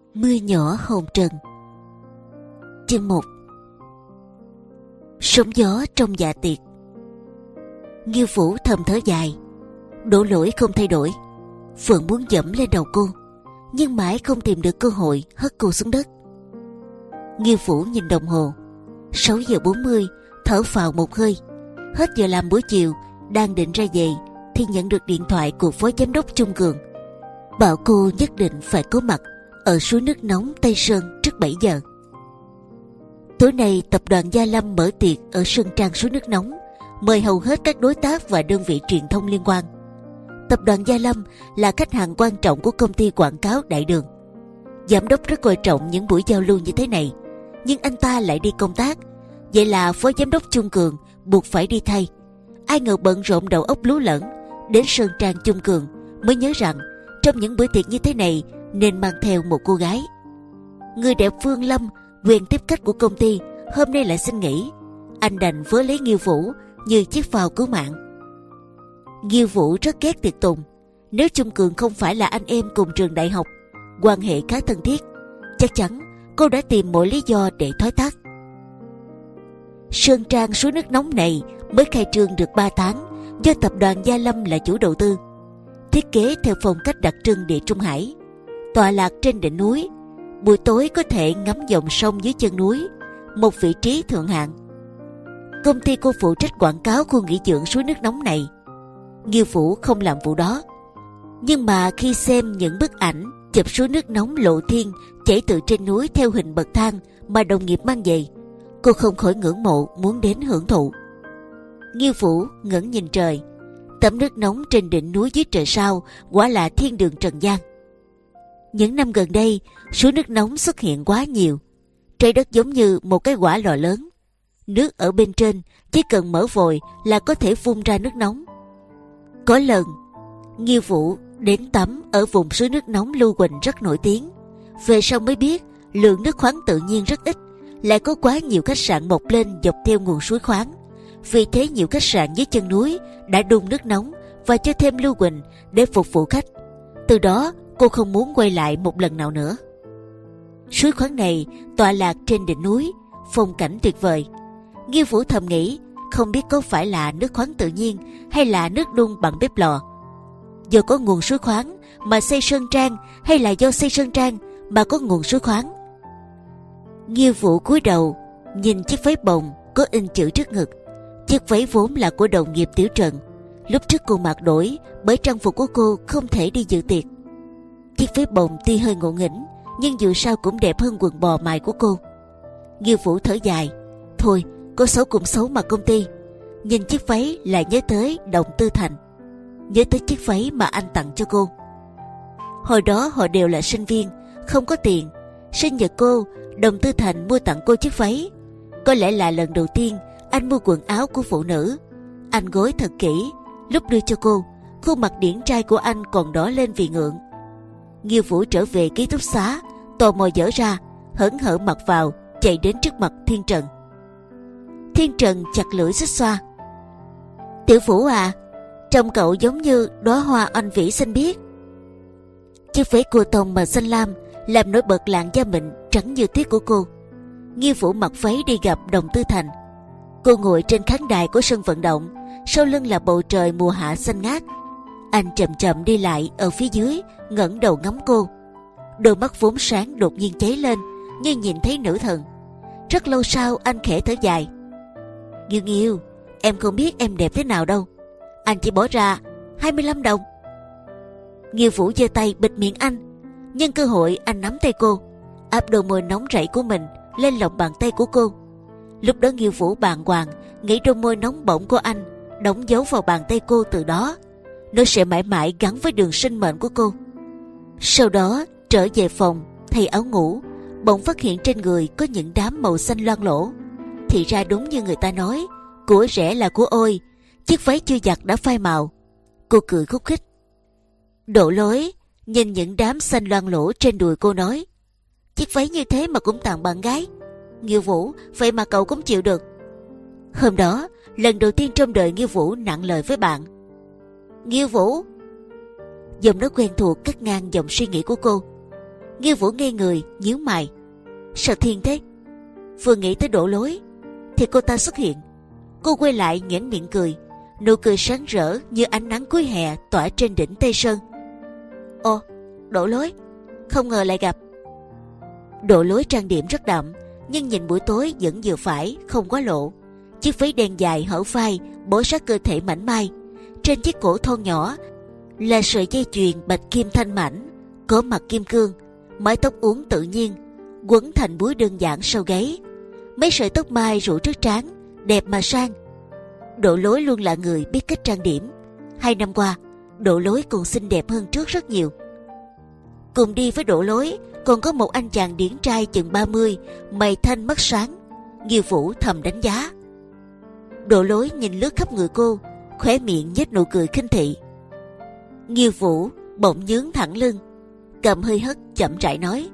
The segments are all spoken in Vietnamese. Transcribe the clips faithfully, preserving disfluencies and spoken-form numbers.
Mưa nhỏ hồng trần. Chương một. Sóng gió trong dạ tiệc. Nghiêu Phủ thầm thở dài. Đổ Lỗi không thay đổi, Phượng muốn dẫm lên đầu cô, nhưng mãi không tìm được cơ hội hất cô xuống đất. Nghiêu Phủ nhìn đồng hồ, sáu giờ bốn mươi, thở phào một hơi. Hết giờ làm buổi chiều, đang định ra về thì nhận được điện thoại của phó giám đốc Trung Cường, bảo cô nhất định phải có mặt ở suối nước nóng Tây Sơn trước bảy giờ. Tối nay tập đoàn Gia Lâm mở tiệc ở sân trang suối nước nóng, mời hầu hết các đối tác và đơn vị truyền thông liên quan. Tập đoàn Gia Lâm là khách hàng quan trọng của công ty quảng cáo Đại Đường. Giám đốc rất coi trọng những buổi giao lưu như thế này, nhưng anh ta lại đi công tác, vậy là phó giám đốc Trung Cường buộc phải đi thay. Ai ngờ bận rộn đầu óc lú lẫn, đến sơn trang Trung Cường mới nhớ rằng trong những bữa tiệc như thế này nên mang theo một cô gái. Người đẹp Phương Lâm, quyền tiếp khách của công ty, hôm nay lại xin nghỉ. Anh đành vớ lấy Nghiêu Vũ như chiếc phao cứu mạng. Nghiêu Vũ rất ghét tiệc tùng. Nếu Trung Cường không phải là anh em cùng trường đại học, quan hệ khá thân thiết, chắc chắn cô đã tìm mọi lý do để thoái thác. Sơn trang suối nước nóng này mới khai trương được ba tháng, do tập đoàn Gia Lâm là chủ đầu tư. Thiết kế theo phong cách đặc trưng Địa Trung Hải, tọa lạc trên đỉnh núi, buổi tối có thể ngắm dòng sông dưới chân núi, một vị trí thượng hạng. Công ty cô phụ trách quảng cáo khu nghỉ dưỡng suối nước nóng này. Nghiêu Phủ không làm vụ đó, nhưng mà khi xem những bức ảnh chụp suối nước nóng lộ thiên chảy từ trên núi theo hình bậc thang mà đồng nghiệp mang về, cô không khỏi ngưỡng mộ muốn đến hưởng thụ. Nghiêu Phủ ngẩng nhìn trời, tắm nước nóng trên đỉnh núi dưới trời sao quả là thiên đường trần gian. Những năm gần đây, suối nước nóng xuất hiện quá nhiều. Trái đất giống như một cái quả lò lớn, nước ở bên trên chỉ cần mở vòi là có thể phun ra nước nóng. Có lần Nghiêu Vũ đến tắm ở vùng suối nước nóng Lưu Huỳnh rất nổi tiếng. Về sau mới biết lượng nước khoáng tự nhiên rất ít, lại có quá nhiều khách sạn mọc lên dọc theo nguồn suối khoáng. Vì thế nhiều khách sạn dưới chân núi đã đun nước nóng và cho thêm Lưu Huỳnh để phục vụ khách. Từ đó cô không muốn quay lại một lần nào nữa. Suối khoáng này tọa lạc trên đỉnh núi, phong cảnh tuyệt vời. Nghiêu Vũ thầm nghĩ, không biết có phải là nước khoáng tự nhiên hay là nước đun bằng bếp lò. Do có nguồn suối khoáng mà xây sơn trang, hay là do xây sơn trang mà có nguồn suối khoáng? Nghiêu Vũ cúi đầu nhìn chiếc váy bồng có in chữ trước ngực. Chiếc váy vốn là của đồng nghiệp Tiểu Trần, lúc trước cô mặc đổi bởi trang phục của cô không thể đi dự tiệc. Chiếc váy bồng tuy hơi ngộ nghĩnh, nhưng dù sao cũng đẹp hơn quần bò mài của cô. Nghiêu Vũ thở dài, thôi cô xấu cũng xấu mà công ty. Nhìn chiếc váy lại nhớ tới Đồng Tư Thành, nhớ tới chiếc váy mà anh tặng cho cô. Hồi đó họ đều là sinh viên, không có tiền. Sinh nhật cô, Đồng Tư Thành mua tặng cô chiếc váy. Có lẽ là lần đầu tiên anh mua quần áo của phụ nữ. Anh gối thật kỹ, lúc đưa cho cô, khuôn mặt điển trai của anh còn đỏ lên vì ngượng. Nghiêu Vũ trở về ký túc xá, tò mò dở ra, hớn hở mặc vào, chạy đến trước mặt Thiên Trần. Thiên Trần chặt lưỡi xích xoa. Tiểu Vũ à, trông cậu giống như đóa hoa oanh vĩ xanh biếc. Chiếc váy cô tông mà xanh lam làm nổi bật làn da mịn trắng như tuyết của cô. Nghiêu Vũ mặc váy đi gặp Đồng Tư Thành. Cô ngồi trên khán đài của sân vận động, sau lưng là bầu trời mùa hạ xanh ngát. Anh chậm chậm đi lại ở phía dưới, ngẩng đầu ngắm cô. Đôi mắt vốn sáng đột nhiên cháy lên như nhìn thấy nữ thần. Rất lâu sau anh khẽ thở dài. Nghiêu Nghiêu, em không biết em đẹp thế nào đâu. Anh chỉ bỏ ra hai mươi lăm đồng. Nghiêu Vũ giơ tay bịt miệng anh, nhân cơ hội anh nắm tay cô, áp đôi môi nóng rảy của mình lên lòng bàn tay của cô. Lúc đó Nghiêu Vũ bàng hoàng nghĩ đôi môi nóng bỏng của anh đóng dấu vào bàn tay cô, từ đó nó sẽ mãi mãi gắn với đường sinh mệnh của cô. Sau đó trở về phòng thay áo ngủ, bỗng phát hiện trên người có những đám màu xanh loang lổ. Thì ra đúng như người ta nói, của rẻ là của ôi. Chiếc váy chưa giặt đã phai màu. Cô cười khúc khích. Đổ Lỗi nhìn những đám xanh loang lổ trên đùi cô nói, chiếc váy như thế mà cũng tặng bạn gái. Nghiêu Vũ, vậy mà cậu cũng chịu được. Hôm đó lần đầu tiên trong đời Nghiêu Vũ nặng lời với bạn. Nghiêu Vũ. Giọng nói quen thuộc cắt ngang dòng suy nghĩ của cô. Nghiêu Vũ ngây người, nhíu mày. Sao thiên thế? Vừa nghĩ tới Đổ Lối thì cô ta xuất hiện. Cô quay lại nhoẻn miệng cười, nụ cười sáng rỡ như ánh nắng cuối hè tỏa trên đỉnh Tây Sơn. Ồ, Đổ Lối, không ngờ lại gặp. Đổ Lối trang điểm rất đậm, nhưng nhìn buổi tối vẫn vừa phải, không quá lộ. Chiếc váy đen dài hở vai bó sát cơ thể mảnh mai. Trên chiếc cổ thon nhỏ là sợi dây chuyền bạch kim thanh mảnh, có mặt kim cương. Mái tóc uốn tự nhiên, quấn thành búi đơn giản sau gáy. Mấy sợi tóc mai rủ trước trán, đẹp mà sang. Đổ Lối luôn là người biết cách trang điểm. Hai năm qua, Đổ Lối còn xinh đẹp hơn trước rất nhiều. Cùng đi với Đổ Lối còn có một anh chàng điển trai chừng ba mươi, mày thanh mắt sáng. Nghiêu Vũ thầm đánh giá. Đổ Lối nhìn lướt khắp người cô, khóe miệng nhếch nụ cười khinh thị. Nghiêu Vũ bỗng nhướng thẳng lưng, cầm hơi hất chậm rãi nói: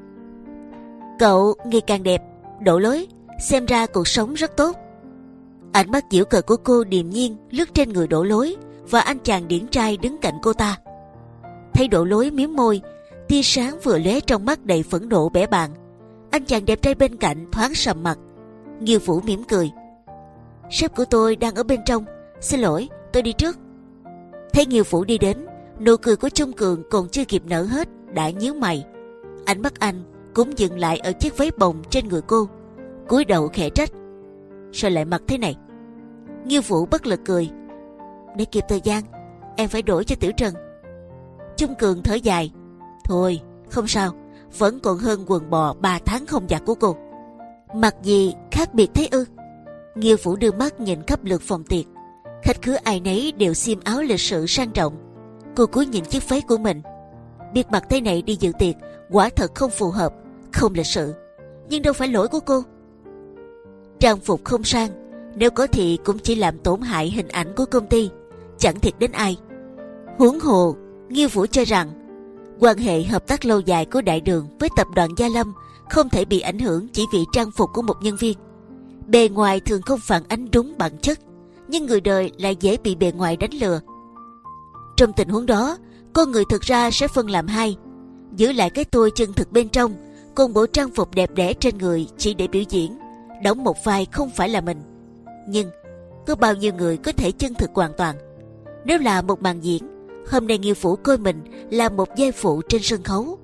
Cậu ngày càng đẹp, Đổ Lối, xem ra cuộc sống rất tốt. Ánh mắt giễu cợt của cô điềm nhiên lướt trên người Đổ Lối và anh chàng điển trai đứng cạnh cô ta. Thấy Đổ Lối mím môi, tia sáng vừa lóe trong mắt đầy phẫn nộ bẽ bàng. Anh chàng đẹp trai bên cạnh thoáng sầm mặt. Nghiêu Vũ mỉm cười: Sếp của tôi đang ở bên trong, xin lỗi, tôi đi trước. Thấy Nghiêu Vũ đi đến, nụ cười của Chung Cường còn chưa kịp nở hết đã nhíu mày. Ánh mắt anh cũng dừng lại ở chiếc váy bồng trên người cô, cúi đầu khẽ trách: Sao lại mặc thế này? Nghiêu Vũ bất lực cười: Để kịp thời gian, em phải đổi cho Tiểu Trần. Chung Cường thở dài: Thôi, không sao, vẫn còn hơn quần bò ba tháng không giặt của cô. Mặc gì khác biệt thế ư? Nghiêu Vũ đưa mắt nhìn khắp lượt phòng tiệc, khách khứa ai nấy đều xiêm áo lịch sự sang trọng. Cô cúi nhìn chiếc váy của mình, biết mặc thế này đi dự tiệc quả thật không phù hợp, không lịch sự, nhưng đâu phải lỗi của cô. Trang phục không sang, nếu có thì cũng chỉ làm tổn hại hình ảnh của công ty, chẳng thiệt đến ai. Huống hồ, Nghiêu Vũ cho rằng quan hệ hợp tác lâu dài của Đại Đường với tập đoàn Gia Lâm không thể bị ảnh hưởng chỉ vì trang phục của một nhân viên. Bề ngoài thường không phản ánh đúng bản chất, nhưng người đời lại dễ bị bề ngoài đánh lừa. Trong tình huống đó, con người thực ra sẽ phân làm hai: giữ lại cái tôi chân thực bên trong, còn bộ trang phục đẹp đẽ trên người chỉ để biểu diễn, đóng một vai không phải là mình. Nhưng có bao nhiêu người có thể chân thực hoàn toàn? Nếu là một màn diễn, hôm nay Nghiêu Vũ coi mình là một vai phụ trên sân khấu.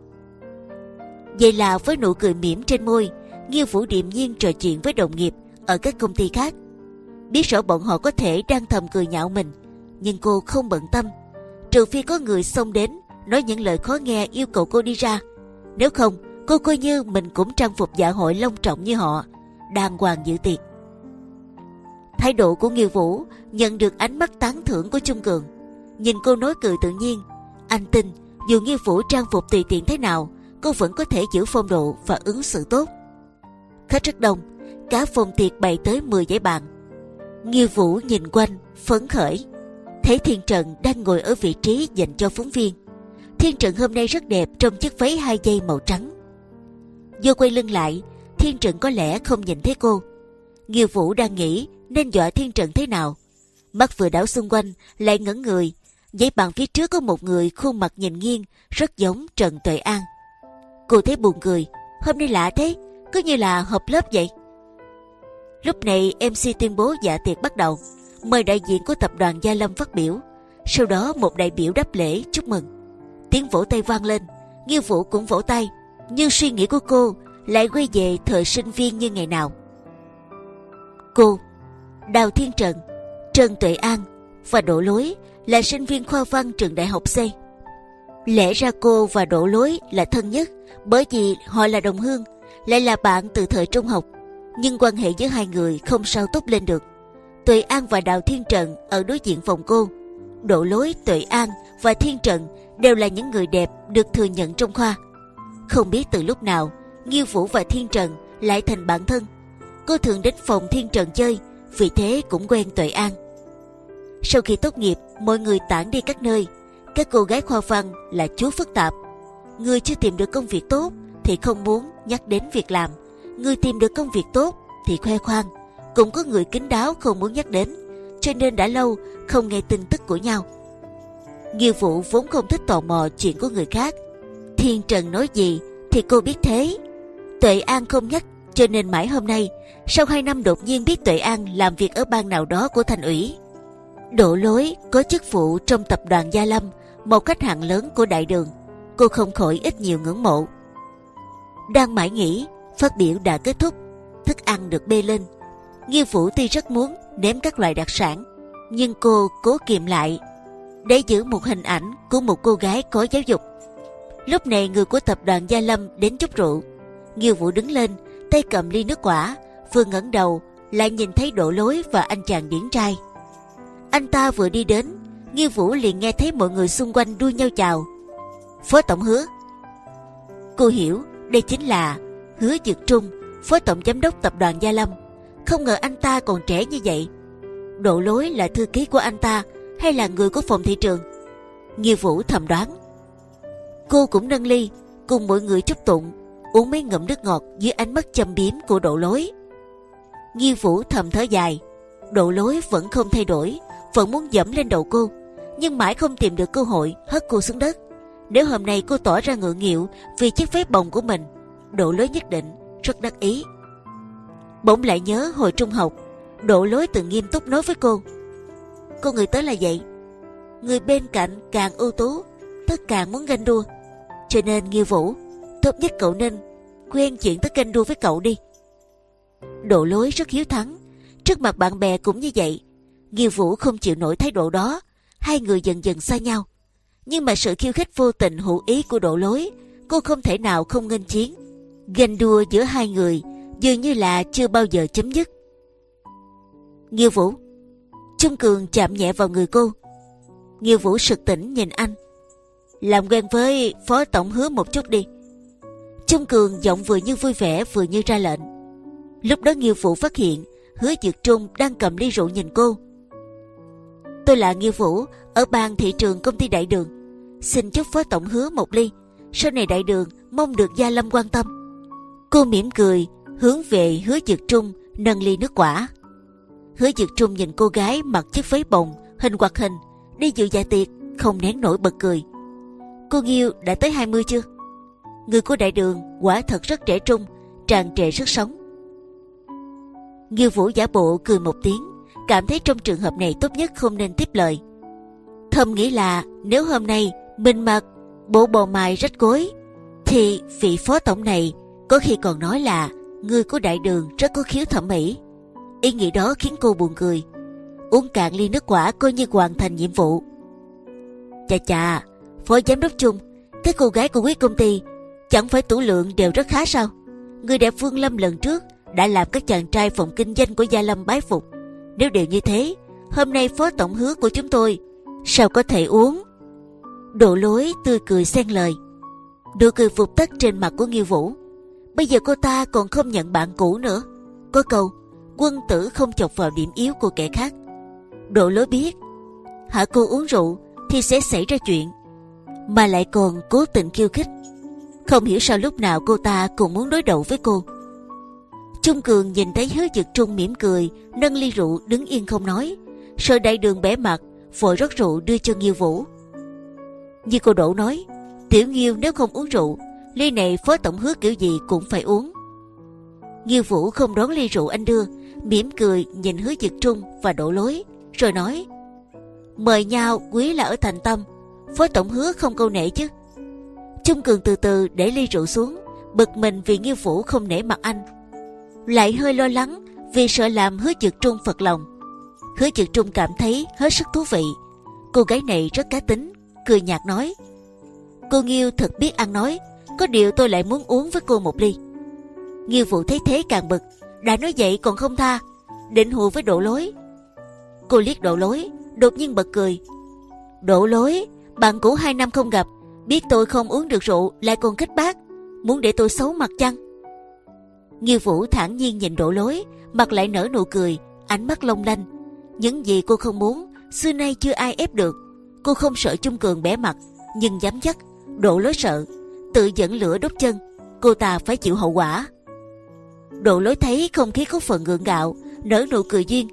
Vậy là với nụ cười mỉm trên môi, Nghiêu Vũ điềm nhiên trò chuyện với đồng nghiệp ở các công ty khác. Biết rõ bọn họ có thể đang thầm cười nhạo mình, nhưng cô không bận tâm, trừ phi có người xông đến nói những lời khó nghe yêu cầu cô đi ra. Nếu không, cô coi như mình cũng trang phục dạ hội long trọng như họ, đàng hoàng dự tiệc. Thái độ của Nghiêu Vũ nhận được ánh mắt tán thưởng của Chung Cường. Nhìn cô nói cười tự nhiên, anh tin dù Nghiêu Vũ trang phục tùy tiện thế nào, cô vẫn có thể giữ phong độ và ứng xử tốt. Khách rất đông, cả phòng tiệc bày tới mười dãy bàn. Nghiêu Vũ nhìn quanh phấn khởi, thấy Thiên Trần đang ngồi ở vị trí dành cho phóng viên. Thiên Trần hôm nay rất đẹp trong chiếc váy hai dây màu trắng. Vô quay lưng lại, Thiên Trần có lẽ không nhìn thấy cô. Nghiêu Vũ đang nghĩ nên dọa Thiên Trần thế nào, mắt vừa đảo xung quanh lại ngẩn người. Dãy bàn phía trước có một người khuôn mặt nhìn nghiêng rất giống Trần Tuệ An. Cô thấy buồn cười, hôm nay lạ thế, cứ như là họp lớp vậy. Lúc này em xê tuyên bố dạ tiệc bắt đầu, mời đại diện của tập đoàn Gia Lâm phát biểu. Sau đó một đại biểu đáp lễ chúc mừng. Tiếng vỗ tay vang lên, Nghiêu Vũ cũng vỗ tay, nhưng suy nghĩ của cô lại quay về thời sinh viên như ngày nào. Cô, Đào Thiên Trần, Trần Tuệ An và Đỗ Lối là sinh viên khoa văn trường đại học C. Lẽ ra cô và Đỗ Lối là thân nhất, bởi vì họ là đồng hương, lại là bạn từ thời trung học. Nhưng quan hệ giữa hai người không sao tốt lên được. Tuệ An và Đào Thiên Trần ở đối diện phòng cô. Đỗ Lối, Tuệ An và Thiên Trần đều là những người đẹp được thừa nhận trong khoa. Không biết từ lúc nào, Nghiêu Vũ và Thiên Trần lại thành bạn thân. Cô thường đến phòng Thiên Trần chơi, vì thế cũng quen Tuệ An. Sau khi tốt nghiệp, mọi người tản đi các nơi. Các cô gái khoa văn là chú phức tạp. Người chưa tìm được công việc tốt thì không muốn nhắc đến việc làm. Người tìm được công việc tốt thì khoe khoang. Cũng có người kín đáo không muốn nhắc đến, cho nên đã lâu không nghe tin tức của nhau. Nghiêu Vũ vốn không thích tò mò chuyện của người khác. Thiên Trần nói gì Thì cô biết thế. Tuệ An không nhắc, cho nên mãi hôm nay, sau hai năm đột nhiên biết Tuệ An làm việc ở ban nào đó của thành ủy. Đỗ Lối có chức vụ trong tập đoàn Gia Lâm, một khách hàng lớn của đại đường. Cô không khỏi ít nhiều ngưỡng mộ. Đang mãi nghĩ, phát biểu đã kết thúc, thức ăn được bê lên. Nghiêu Vũ tuy rất muốn nếm các loại đặc sản, nhưng cô cố kiềm lại để giữ một hình ảnh của một cô gái có giáo dục. Lúc này người của tập đoàn Gia Lâm đến chúc rượu. Nghiêu Vũ đứng lên, tay cầm ly nước quả, vừa ngẩng đầu lại nhìn thấy Đỗ Lối và anh chàng điển trai. Anh ta vừa đi đến, Nghiêu Vũ liền nghe thấy mọi người xung quanh đua nhau chào. Phó tổng Hứa. Cô hiểu đây chính là Hứa Dực Trung, phó tổng giám đốc tập đoàn Gia Lâm. Không ngờ anh ta còn trẻ như vậy. Đỗ Lối là thư ký của anh ta hay là người của phòng thị trường? Nghiêu Vũ thầm đoán. Cô cũng nâng ly cùng mọi người chúc tụng, uống mấy ngụm nước ngọt dưới ánh mắt châm biếm của Đỗ Lối. Nghiêu Vũ thầm thở dài. Đỗ Lối vẫn không thay đổi, vẫn muốn dẫm lên đầu cô, nhưng mãi không tìm được cơ hội hất cô xuống đất. Nếu hôm nay cô tỏ ra ngượng nghịu vì chiếc váy bồng của mình, Đỗ Lối nhất định rất đắc ý. Bỗng lại nhớ hồi trung học, Đỗ Lối từng nghiêm túc nói với cô: cô người tới là vậy, người bên cạnh càng ưu tú, tất càng muốn ganh đua. Cho nên Nghiêu Vũ, tốt nhất cậu nên quen chuyện tới ganh đua với cậu đi. Đỗ Lối rất hiếu thắng, trước mặt bạn bè cũng như vậy. Nghiêu Vũ không chịu nổi thái độ đó, hai người dần dần xa nhau. Nhưng mà sự khiêu khích vô tình hữu ý của Đỗ Lối, cô không thể nào không nghênh chiến. Ganh đua giữa hai người dường như là chưa bao giờ chấm dứt. Nghiêu Vũ. Trung Cường chạm nhẹ vào người cô. Nghiêu Vũ sực tỉnh nhìn anh. Làm quen với phó tổng Hứa một chút đi. Trung Cường giọng vừa như vui vẻ vừa như ra lệnh. Lúc đó Nghiêu Vũ phát hiện Hứa Dực Trung đang cầm ly rượu nhìn cô. Tôi là Nghiêu Vũ, ở ban thị trường công ty Đại Đường. Xin chúc phó tổng Hứa một ly. Sau này Đại Đường mong được Gia Lâm quan tâm. Cô mỉm cười hướng về Hứa Dực Trung nâng ly nước quả. Hứa Dực Trung nhìn cô gái mặc chiếc váy bồng hình hoạt hình đi dự dạ tiệc, không nén nổi bật cười. Cô Nghiêu đã tới hai mươi chưa? Người của Đại Đường quả thật rất trẻ trung, tràn trề sức sống. Nghiêu Vũ giả bộ cười một tiếng, cảm thấy trong trường hợp này tốt nhất không nên tiếp lời. Thầm nghĩ là nếu hôm nay mình mặc bộ bò mài rách gối, thì vị phó tổng này có khi còn nói là người của Đại Đường rất có khiếu thẩm mỹ. Ý nghĩ đó khiến cô buồn cười. Uống cạn ly nước quả coi như hoàn thành nhiệm vụ. Chà chà, phó giám đốc Trung, các cô gái của quý công ty chẳng phải tủ lượng đều rất khá sao? Người đẹp Vương Lâm lần trước đã làm các chàng trai phòng kinh doanh của Gia Lâm bái phục. Nếu đều như thế, hôm nay phó tổng Hứa của chúng tôi sao có thể uống? Đỗ Lối tươi cười xen lời. Nụ cười vụt tắt trên mặt của Nghiêu Vũ. Bây giờ cô ta còn không nhận bạn cũ nữa. Có câu quân tử không chọc vào điểm yếu của kẻ khác. Đỗ Lối biết hả cô uống rượu thì sẽ xảy ra chuyện, mà lại còn cố tình khiêu khích. Không hiểu sao lúc nào cô ta cũng muốn đối đầu với cô. Trung Cường nhìn thấy Hứa Dực Trung mỉm cười nâng ly rượu đứng yên không nói, sợ Đại Đường bẽ mặt, vội rót rượu đưa cho Nghiêu Vũ. Như cô Đỗ nói, tiểu Nghiêu nếu không uống rượu, ly này phó tổng Hứa kiểu gì cũng phải uống. Nghiêu Vũ không đón ly rượu anh đưa, mỉm cười nhìn Hứa Dực Trung và Đỗ Lối, rồi nói: mời nhau quý là ở thành tâm, phó tổng Hứa không câu nể chứ? Trung Cường từ từ để ly rượu xuống, bực mình vì Nghiêu Vũ không nể mặt anh, lại hơi lo lắng vì sợ làm Hứa Dực Trung phật lòng. Hứa Dực Trung cảm thấy hết sức thú vị. Cô gái này rất cá tính, cười nhạt nói: cô Nghiêu thật biết ăn nói, có điều tôi lại muốn uống với cô một ly. Nghiêu Vũ thấy thế càng bực, đã nói vậy còn không tha, định hùa với Đỗ Lối. Cô liếc Đỗ Lối, đột nhiên bật cười. Đỗ Lối, bạn cũ hai năm không gặp, biết tôi không uống được rượu lại còn khích bác, muốn để tôi xấu mặt chăng? Nghiêu Vũ thản nhiên nhìn Đỗ Lối, mặt lại nở nụ cười, ánh mắt long lanh. Những gì cô không muốn, xưa nay chưa ai ép được. Cô không sợ Trung Cường bẽ mặt, nhưng dám chắc Đỗ Lối sợ, tự dẫn lửa đốt chân, cô ta phải chịu hậu quả. Đỗ Lối thấy không khí có phần gượng gạo, nở nụ cười duyên.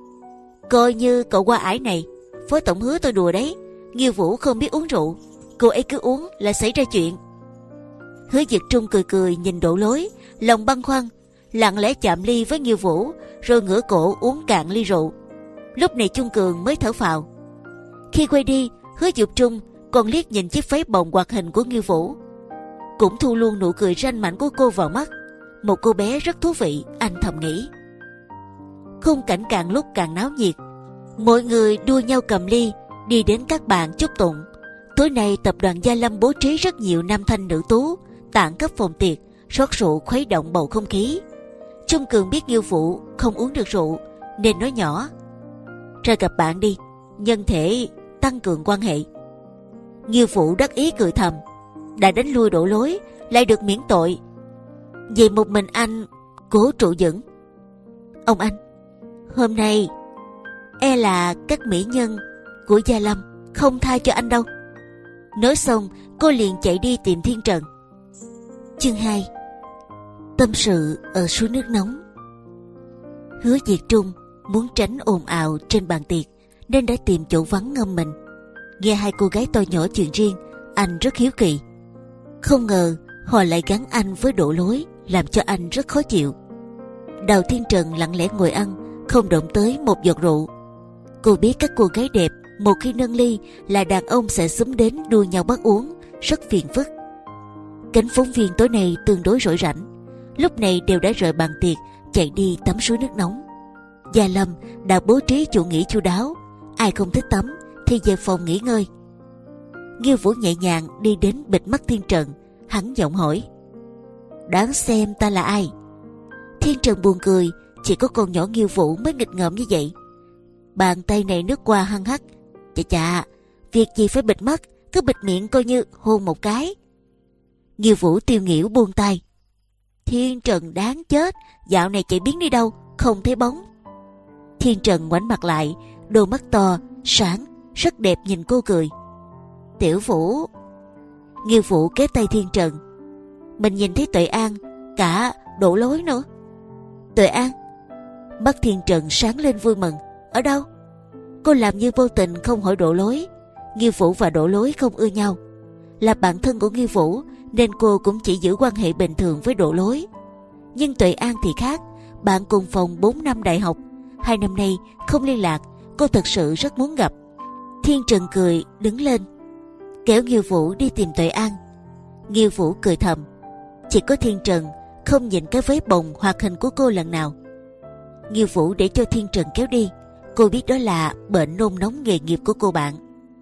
Coi như cậu qua ải này, phó tổng Hứa tôi đùa đấy. Nghiêu Vũ không biết uống rượu, cô ấy cứ uống là xảy ra chuyện. Hứa Diệt Trung cười cười nhìn Đỗ Lối, lòng băn khoăn, lặng lẽ chạm ly với Nghiêu Vũ, rồi ngửa cổ uống cạn ly rượu. Lúc này Chung Cường mới thở phào. Khi quay đi, Hứa Diệt Trung còn liếc nhìn chiếc váy bồng hoạt hình của Nghiêu Vũ, cũng thu luôn nụ cười ranh mãnh của cô vào mắt. Một cô bé rất thú vị, anh thầm nghĩ. Khung cảnh càng lúc càng náo nhiệt, mọi người đua nhau cầm ly đi đến các bàn chúc tụng. Tối nay tập đoàn Gia Lâm bố trí rất nhiều nam thanh nữ tú tản cấp phòng tiệc, rót rượu khuấy động bầu không khí. Chung Cường biết Nghiêu Vũ không uống được rượu nên nói nhỏ, ra gặp bạn đi, nhân thể tăng cường quan hệ. Nghiêu Vũ đắc ý cười thầm, đã đánh lui Đỗ Lối lại được miễn tội, vậy một mình anh cố trụ vững. Ông anh, hôm nay e là các mỹ nhân của Gia Lâm không tha cho anh đâu. Nói xong cô liền chạy đi tìm Thiên Trần. Chương hai. Tâm sự ở suối nước nóng. Hứa Diệt Trung muốn tránh ồn ào trên bàn tiệc nên đã tìm chỗ vắng ngâm mình. Nghe hai cô gái to nhỏ chuyện riêng, anh rất hiếu kỳ. Không ngờ họ lại gắn anh với Đỗ Lối, làm cho anh rất khó chịu. Đào Thiên Trần lặng lẽ ngồi ăn, không động tới một giọt rượu. Cô biết các cô gái đẹp một khi nâng ly là đàn ông sẽ xúm đến đua nhau bắt uống, rất phiền phức. Cánh phóng viên tối nay tương đối rỗi rảnh, lúc này đều đã rời bàn tiệc chạy đi tắm suối nước nóng. Gia Lâm đã bố trí chỗ nghỉ chu đáo, ai không thích tắm thì về phòng nghỉ ngơi. Nghiêu Vũ nhẹ nhàng đi đến bịt mắt Thiên Trần, hắn giọng hỏi, đoán xem ta là ai? Thiên Trần buồn cười, chỉ có con nhỏ Nghiêu Vũ mới nghịch ngợm như vậy. Bàn tay này nước qua hăng hắc, chà chà, việc gì phải bịt mắt, cứ bịt miệng coi như hôn một cái. Nghiêu Vũ tiêu nghỉu buông tay. Thiên Trần đáng chết, dạo này chạy biến đi đâu, không thấy bóng. Thiên Trần ngoảnh mặt lại, đôi mắt to, sáng, rất đẹp nhìn cô cười. Tiểu Vũ. Nghiêu Vũ kéo tay Thiên Trần. Mình nhìn thấy Tuệ An, cả Đỗ Lối nữa. Tuệ An? Mắt Thiên Trần sáng lên vui mừng. Ở đâu? Cô làm như vô tình không hỏi Đỗ Lối. Nghiêu Vũ và Đỗ Lối không ưa nhau, là bạn thân của Nghiêu Vũ nên cô cũng chỉ giữ quan hệ bình thường với Đỗ Lối. Nhưng Tuệ An thì khác, bạn cùng phòng bốn năm đại học, hai năm nay không liên lạc, cô thật sự rất muốn gặp. Thiên Trần cười đứng lên, kéo Nghiêu Vũ đi tìm Tuệ An. Nghiêu Vũ cười thầm, chỉ có Thiên Trần không nhìn cái váy bồng hoạt hình của cô lần nào. Nghiêu Vũ để cho Thiên Trần kéo đi, cô biết đó là bệnh nôn nóng nghề nghiệp của cô bạn.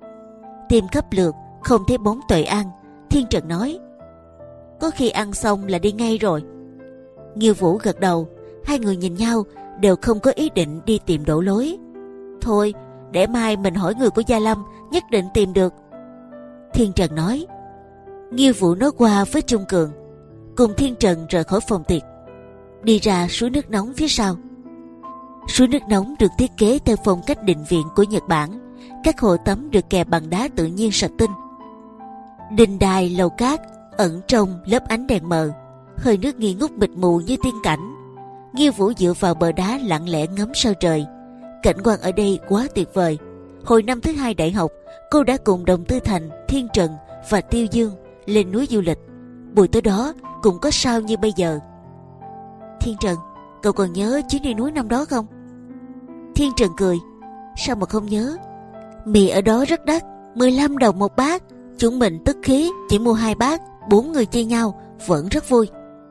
Tìm khắp lượt không thấy bóng Tuệ An, Thiên Trần nói, có khi ăn xong là đi ngay rồi. Nghiêu Vũ gật đầu, hai người nhìn nhau đều không có ý định đi tìm Đỗ Lối. Thôi, để mai mình hỏi người của Gia Lâm, nhất định tìm được. Thiên Trần nói. Nghiêu Vũ nói qua với Chung Cường, cùng Thiên Trần rời khỏi phòng tiệc, đi ra suối nước nóng phía sau. Suối nước nóng được thiết kế theo phong cách định viện của Nhật Bản, các hồ tắm được kè bằng đá tự nhiên sạch tinh. Đình đài lầu cát ẩn trong lớp ánh đèn mờ, hơi nước nghi ngút mịt mù như tiên cảnh. Nghiêu Vũ dựa vào bờ đá lặng lẽ ngắm sao trời. Cảnh quan ở đây quá tuyệt vời. Hồi năm thứ hai đại học, cô đã cùng Đồng Tư Thành, Thiên Trần và Tiêu Dương lên núi du lịch. Buổi tối đó cũng có sao như bây giờ. Thiên Trần, cậu còn nhớ chuyến đi núi năm đó không? Thiên Trần cười, sao mà không nhớ. Mì ở đó rất đắt, mười lăm đồng một bát. Chúng mình tức khí chỉ mua hai bát, bốn người chia nhau vẫn rất vui.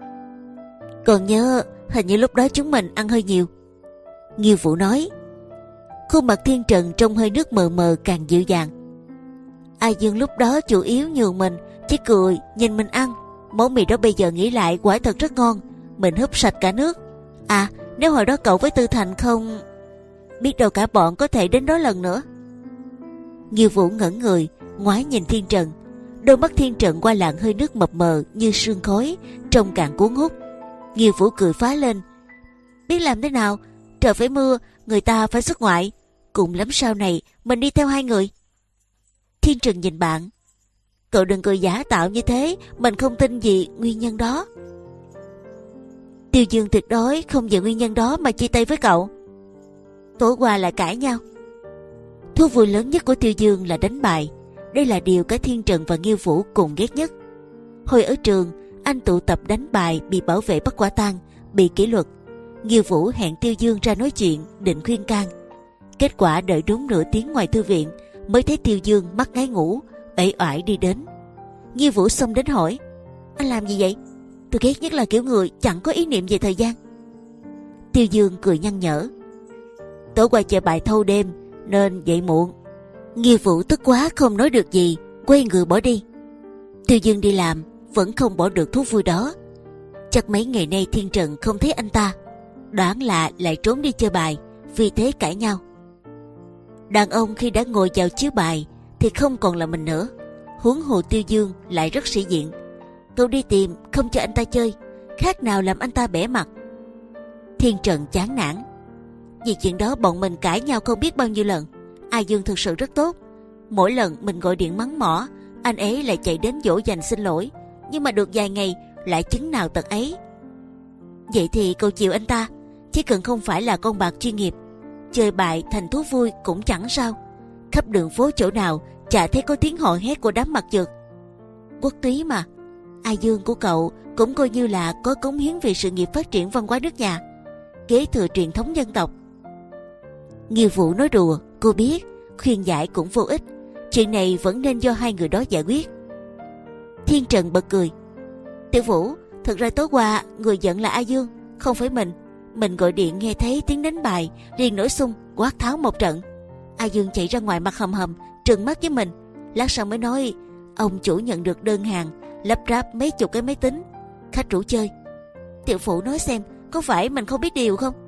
Còn nhớ hình như lúc đó chúng mình ăn hơi nhiều. Nghiêu Vũ nói. Khuôn mặt Thiên Trần trong hơi nước mờ mờ càng dịu dàng. Ai Dương lúc đó chủ yếu nhường mình, chỉ cười nhìn mình ăn. Món mì đó bây giờ nghĩ lại quả thật rất ngon, mình húp sạch cả nước. À, nếu hồi đó cậu với Tư Thành không, biết đâu cả bọn có thể đến đó lần nữa. Nghiêu Vũ ngẩn người, ngoái nhìn Thiên Trần. Đôi mắt Thiên Trần qua làn hơi nước mập mờ như sương khói, trông càng cuốn hút. Nghiêu Vũ cười phá lên. Biết làm thế nào, trời phải mưa, người ta phải xuất ngoại, cùng lắm sau này mình đi theo hai người. Thiên Trần nhìn bạn. Cậu đừng cười giả tạo như thế, mình không tin gì nguyên nhân đó. Tiêu Dương tuyệt đối không vì nguyên nhân đó mà chia tay với cậu. Tối qua lại cãi nhau. Thú vui lớn nhất của Tiêu Dương là đánh bài. Đây là điều cả Thiên Trần và Nghiêu Vũ cùng ghét nhất. Hồi ở trường, Anh tụ tập đánh bài bị bảo vệ bắt quả tang, bị kỷ luật. Nghiêu Vũ hẹn Tiêu Dương ra nói chuyện, định khuyên can. Kết quả đợi đúng nửa tiếng ngoài thư viện mới thấy Tiêu Dương mắt ngáy ngủ, uể oải đi đến. Nghiêu Vũ xông đến hỏi: anh làm gì vậy? Tôi ghét nhất là kiểu người chẳng có ý niệm về thời gian. Tiêu Dương cười nhăn nhở: tối qua chơi bài thâu đêm nên dậy muộn. Nghiêu Vũ tức quá không nói được gì, quay người bỏ đi. Tiêu Dương đi làm vẫn không bỏ được thú vui đó. Chắc mấy ngày nay Thiên Trần không thấy anh ta, đoán là lại trốn đi chơi bài, vì thế cãi nhau. Đàn ông khi đã ngồi vào chiếu bài thì không còn là mình nữa, huống hồ Tiêu Dương lại rất sĩ diện. Cậu đi tìm không cho anh ta chơi, khác nào làm anh ta bẻ mặt. Thiên Trần chán nản: vì chuyện đó bọn mình cãi nhau không biết bao nhiêu lần. A Dương thực sự rất tốt, mỗi lần mình gọi điện mắng mỏ, anh ấy lại chạy đến dỗ dành xin lỗi, nhưng mà được vài ngày lại chứng nào tật ấy. Vậy thì cậu chịu anh ta, chỉ cần không phải là con bạc chuyên nghiệp. Chơi bài thành thú vui cũng chẳng sao. Khắp đường phố chỗ nào chả thấy có tiếng hò hét của đám mặt trượt. Quốc túy mà, A Dương của cậu cũng coi như là có cống hiến vì sự nghiệp phát triển văn hóa nước nhà, kế thừa truyền thống dân tộc. Nghiêu Vũ nói đùa, cô biết khuyên giải cũng vô ích, chuyện này vẫn nên do hai người đó giải quyết. Thiên Trần bật cười: Tiểu Vũ, thực ra tối qua người giận là A Dương, không phải mình. Mình gọi điện nghe thấy tiếng đánh bài liền nổi xung, quát tháo một trận. A Dương chạy ra ngoài mặt hầm hầm trừng mắt với mình, lát sau mới nói ông chủ nhận được đơn hàng lắp ráp mấy chục cái máy tính, khách rủ chơi. Tiểu Vũ nói xem, có phải mình không biết điều không?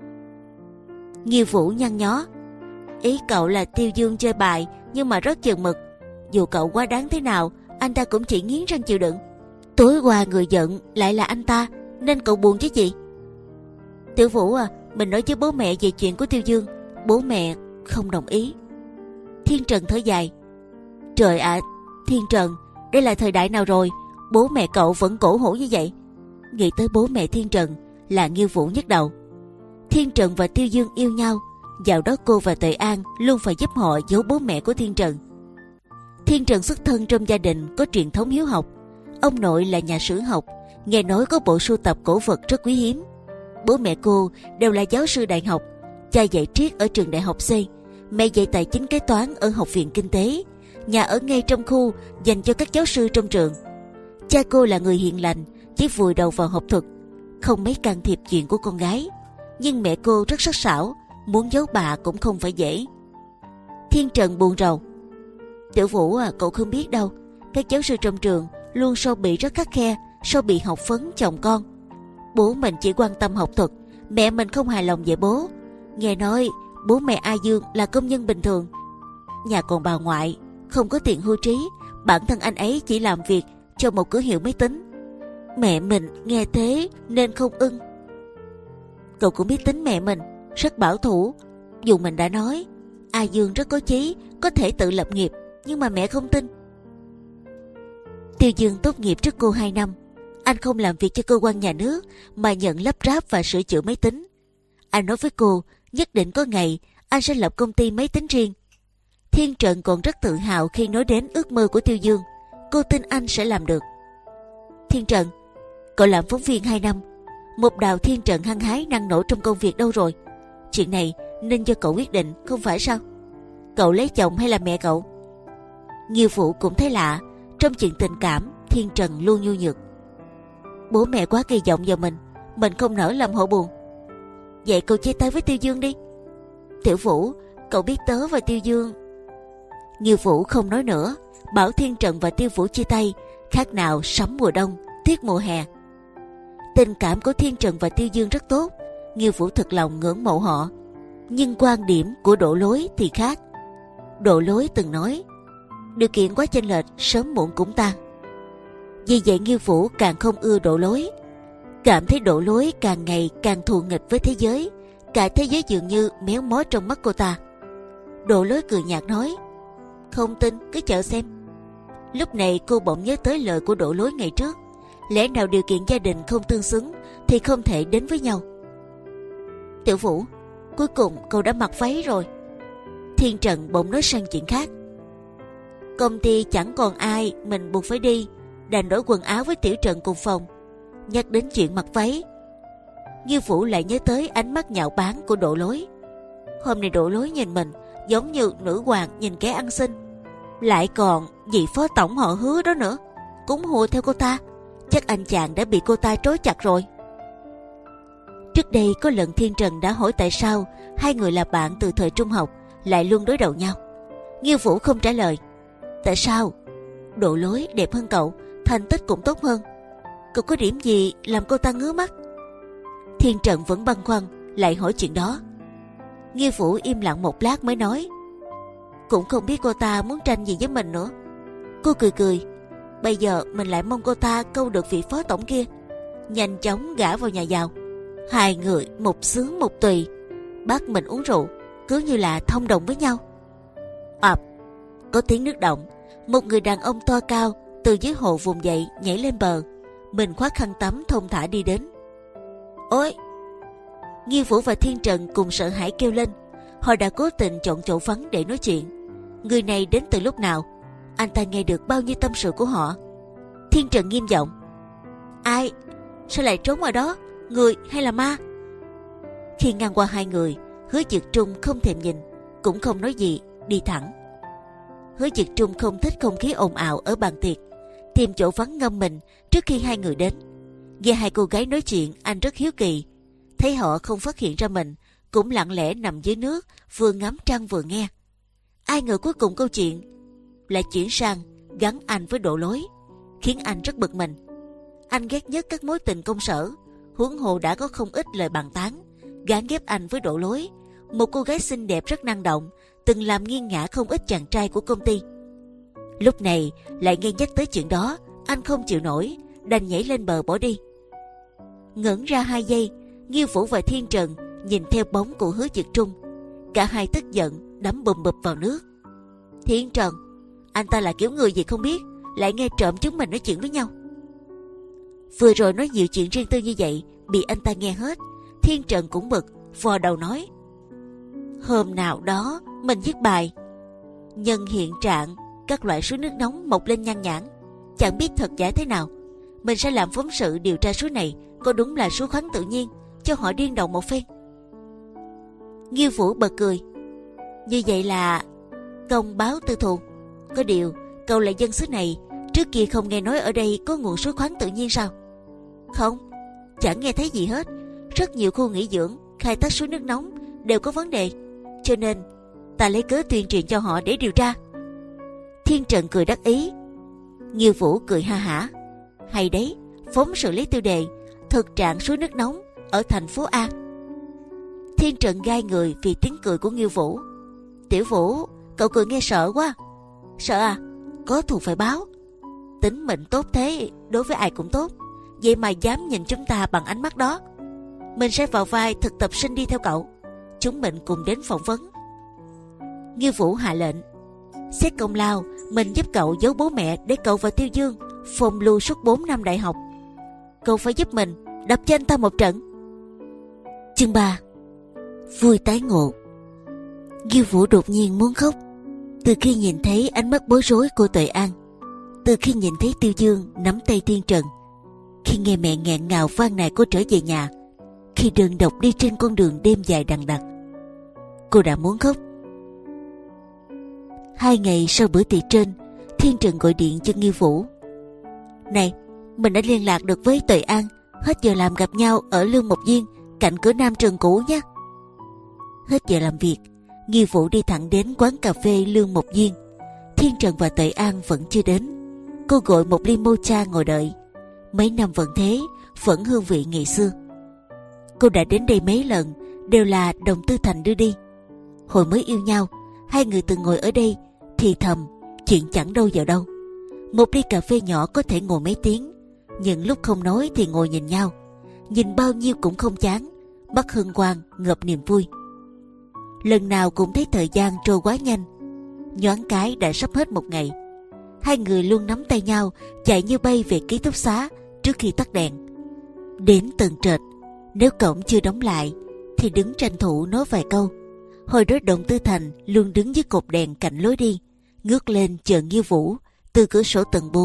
Nghiêu Vũ nhăn nhó: ý cậu là Tiêu Dương chơi bài nhưng mà rất chừng mực. Dù cậu quá đáng thế nào, anh ta cũng chỉ nghiến răng chịu đựng. Tối qua người giận lại là anh ta, nên cậu buồn chứ gì? Tiểu Vũ à, mình nói với bố mẹ về chuyện của Tiêu Dương, bố mẹ không đồng ý. Thiên Trần thở dài: trời ạ, à, Thiên Trần, đây là thời đại nào rồi, bố mẹ cậu vẫn cổ hủ như vậy? Nghĩ tới bố mẹ Thiên Trần là Nghiêu Vũ nhức đầu. Thiên Trần và Tiêu Dương yêu nhau, dạo đó cô và Tuệ An luôn phải giúp họ giấu bố mẹ của Thiên Trần. Thiên Trần xuất thân trong gia đình có truyền thống hiếu học. Ông nội là nhà sử học, nghe nói có bộ sưu tập cổ vật rất quý hiếm. Bố mẹ cô đều là giáo sư đại học, cha dạy triết ở trường đại học C, mẹ dạy tài chính kế toán ở học viện kinh tế. Nhà ở ngay trong khu dành cho các giáo sư trong trường. Cha cô là người hiền lành, chỉ vùi đầu vào học thuật, không mấy can thiệp chuyện của con gái. Nhưng mẹ cô rất sắc sảo, muốn giấu bà cũng không phải dễ. Thiên Trần buồn rầu: Tiểu Vũ à, cậu không biết đâu, các giáo sư trong trường luôn so bị rất khắt khe, so bị học phấn chồng con. Bố mình chỉ quan tâm học thuật, mẹ mình không hài lòng về bố. Nghe nói bố mẹ A Dương là công nhân bình thường, nhà còn bà ngoại, không có tiền hưu trí. Bản thân anh ấy chỉ làm việc cho một cửa hiệu máy tính. Mẹ mình nghe thế nên không ưng. Cậu cũng biết tính mẹ mình, rất bảo thủ. Dù mình đã nói A Dương rất có chí, có thể tự lập nghiệp, nhưng mà mẹ không tin. Tiêu Dương tốt nghiệp trước cô hai năm. Anh không làm việc cho cơ quan nhà nước mà nhận lắp ráp và sửa chữa máy tính. Anh nói với cô nhất định có ngày anh sẽ lập công ty máy tính riêng. Thiên Trần còn rất tự hào khi nói đến ước mơ của Tiêu Dương. Cô tin anh sẽ làm được. Thiên Trần, cậu làm phóng viên hai năm, một đào Thiên Trần hăng hái năng nổ trong công việc đâu rồi? Chuyện này nên do cậu quyết định, không phải sao? Cậu lấy chồng hay là mẹ cậu? Nghiêu Vũ cũng thấy lạ, trong chuyện tình cảm Thiên Trần luôn nhu nhược. Bố mẹ quá kỳ vọng vào mình, mình không nỡ làm họ buồn. Vậy cậu chia tay với Tiêu Dương đi. Tiểu Vũ, cậu biết tớ và Tiêu Dương. Nghiêu Vũ không nói nữa, bảo Thiên Trần và Tiêu Vũ chia tay, khác nào sấm mùa đông, tuyết mùa hè. Tình cảm của Thiên Trần và Tiêu Dương rất tốt, Nghiêu Vũ thật lòng ngưỡng mộ họ. Nhưng quan điểm của Đỗ Lối thì khác. Đỗ Lối từng nói, điều kiện quá chênh lệch sớm muộn cũng tan. Vì vậy Nghiêu Vũ càng không ưa Đỗ Lối, cảm thấy Đỗ Lối càng ngày càng thù nghịch với thế giới, cả thế giới dường như méo mó trong mắt cô ta. Đỗ Lối cười nhạt nói, không tin cứ chờ xem. Lúc này cô bỗng nhớ tới lời của Đỗ Lối ngày trước, lẽ nào điều kiện gia đình không tương xứng thì không thể đến với nhau. Tiểu Vũ, cuối cùng cậu đã mặc váy rồi. Thiên Trần bỗng nói sang chuyện khác. Công ty chẳng còn ai, mình buộc phải đi. đành đổi quần áo với Tiểu Trần cùng phòng. Nhắc đến chuyện mặc váy, Nghiêu Vũ lại nhớ tới ánh mắt nhạo báng của Độ Lối. Hôm nay Độ Lối nhìn mình giống như nữ hoàng nhìn kẻ ăn xin, lại còn vị phó tổng họ Hứa đó nữa cũng hùa theo cô ta. Chắc anh chàng đã bị cô ta trói chặt rồi. Trước đây có lần Thiên Trần đã hỏi tại sao hai người là bạn từ thời trung học lại luôn đối đầu nhau. Nghiêu Vũ không trả lời. Tại sao? Độ Lối đẹp hơn cậu, thành tích cũng tốt hơn, cậu có điểm gì làm cô ta ngứa mắt? Thiên Trần vẫn băn khoăn lại hỏi chuyện đó. Nghiêu Vũ im lặng một lát mới nói, cũng không biết cô ta muốn tranh gì với mình nữa. Cô cười cười, bây giờ mình lại mong cô ta câu được vị phó tổng kia, nhanh chóng gả vào nhà giàu. Hai người một sướng một tùy, bắt mình uống rượu, cứ như là thông đồng với nhau. ập có tiếng nước động. Một người đàn ông to cao từ dưới hồ vùng dậy, nhảy lên bờ. Mình khoác khăn tắm thong thả đi đến. Ôi! Nghiêu Vũ và Thiên Trần cùng sợ hãi kêu lên. Họ đã cố tình chọn chỗ vắng để nói chuyện. Người này đến từ lúc nào? Anh ta nghe được bao nhiêu tâm sự của họ? Thiên Trần nghiêm giọng. Ai? Sao lại trốn ở đó? Người hay là ma? Khi ngang qua hai người, Hứa Dực Trung không thèm nhìn, cũng không nói gì, đi thẳng. Hứa Dực Trung không thích không khí ồn ào ở bàn tiệc, tìm chỗ vắng ngâm mình trước khi hai người đến. Nghe hai cô gái nói chuyện, anh rất hiếu kỳ. Thấy họ không phát hiện ra mình, cũng lặng lẽ nằm dưới nước, vừa ngắm trăng vừa nghe. Ai ngờ cuối cùng câu chuyện lại chuyển sang gắn anh với Độ Lối, khiến anh rất bực mình. Anh ghét nhất các mối tình công sở, huống hồ đã có không ít lời bàn tán gán ghép anh với Độ Lối, một cô gái xinh đẹp rất năng động, từng làm nghiêng ngã không ít chàng trai của công ty. Lúc này lại nghe nhắc tới chuyện đó, anh không chịu nổi, đành nhảy lên bờ bỏ đi. Ngẩn ra hai giây, Nghiêu Vũ và Thiên Trần nhìn theo bóng của Hứa Dực Trung, cả hai tức giận đắm bùm bụp vào nước. Thiên Trần, anh ta là kiểu người gì không biết, lại nghe trộm chúng mình nói chuyện với nhau. Vừa rồi nói nhiều chuyện riêng tư như vậy, bị anh ta nghe hết. Thiên Trần cũng bực, vò đầu nói, hôm nào đó mình viết bài nhân hiện trạng các loại suối nước nóng mọc lên nhan nhản, chẳng biết thật giả thế nào. Mình sẽ làm phóng sự điều tra suối này có đúng là suối khoáng tự nhiên, cho họ điên đầu một phen. Nghiêu Vũ bật cười. Như vậy là công báo tư thù. Có điều cậu là dân xứ này, trước kia không nghe nói ở đây có nguồn suối khoáng tự nhiên sao? Không, chẳng nghe thấy gì hết. Rất nhiều khu nghỉ dưỡng khai thác suối nước nóng đều có vấn đề, cho nên ta lấy cớ tuyên truyền cho họ để điều tra. Thiên Trần cười đắc ý. Nghiêu Vũ cười ha hả. Hay đấy, phóng sự lấy tiêu đề thực trạng suối nước nóng ở thành phố A. Thiên Trần gai người vì tiếng cười của Nghiêu Vũ. Tiểu Vũ, cậu cười nghe sợ quá. Sợ à? Có thù phải báo. Tính mệnh tốt thế, đối với ai cũng tốt, vậy mà dám nhìn chúng ta bằng ánh mắt đó. Mình sẽ vào vai thực tập sinh đi theo cậu, chúng mình cùng đến phỏng vấn. Nghiêu Vũ hạ lệnh. Xét công lao, mình giúp cậu giấu bố mẹ để cậu và Tiêu Dương phong lưu suốt bốn năm đại học. Cậu phải giúp mình đập cho anh ta một trận. Chương ba. Vui tái ngộ. Nghiêu Vũ đột nhiên muốn khóc. Từ khi nhìn thấy ánh mắt bối rối của Tuệ An, từ khi nhìn thấy Tiêu Dương nắm tay Thiên Trần, khi nghe mẹ nghẹn ngào van nài cô trở về nhà, khi đơn độc đi trên con đường đêm dài đằng đặc, cô đã muốn khóc. Hai ngày sau bữa tiệc trên, Thiên Trần gọi điện cho Nghiêu Vũ. Này, mình đã liên lạc được với Tuệ An, hết giờ làm gặp nhau ở Lương Mộc Viên cạnh cửa nam trường cũ nhé. Hết giờ làm việc, Nghiêu Vũ đi thẳng đến quán cà phê Lương Mộc Viên. Thiên Trần và Tuệ An vẫn chưa đến. Cô gọi một ly mocha ngồi đợi. Mấy năm vẫn thế, vẫn hương vị ngày xưa. Cô đã đến đây mấy lần, đều là Đồng Tư Thành đưa đi. Hồi mới yêu nhau, hai người từng ngồi ở đây thì thầm chuyện chẳng đâu vào đâu. Một ly cà phê nhỏ có thể ngồi mấy tiếng, những lúc không nói thì ngồi nhìn nhau, nhìn bao nhiêu cũng không chán, mắt hân hoan ngập niềm vui. Lần nào cũng thấy thời gian trôi quá nhanh, nhoáng cái đã sắp hết một ngày. Hai người luôn nắm tay nhau chạy như bay về ký túc xá trước khi tắt đèn. Đến tầng trệt, nếu cổng chưa đóng lại thì đứng tranh thủ nói vài câu. Hồi đó Đồng Tư Thành luôn đứng dưới cột đèn cạnh lối đi, ngước lên chờ Nghiêu Vũ từ cửa sổ tầng bốn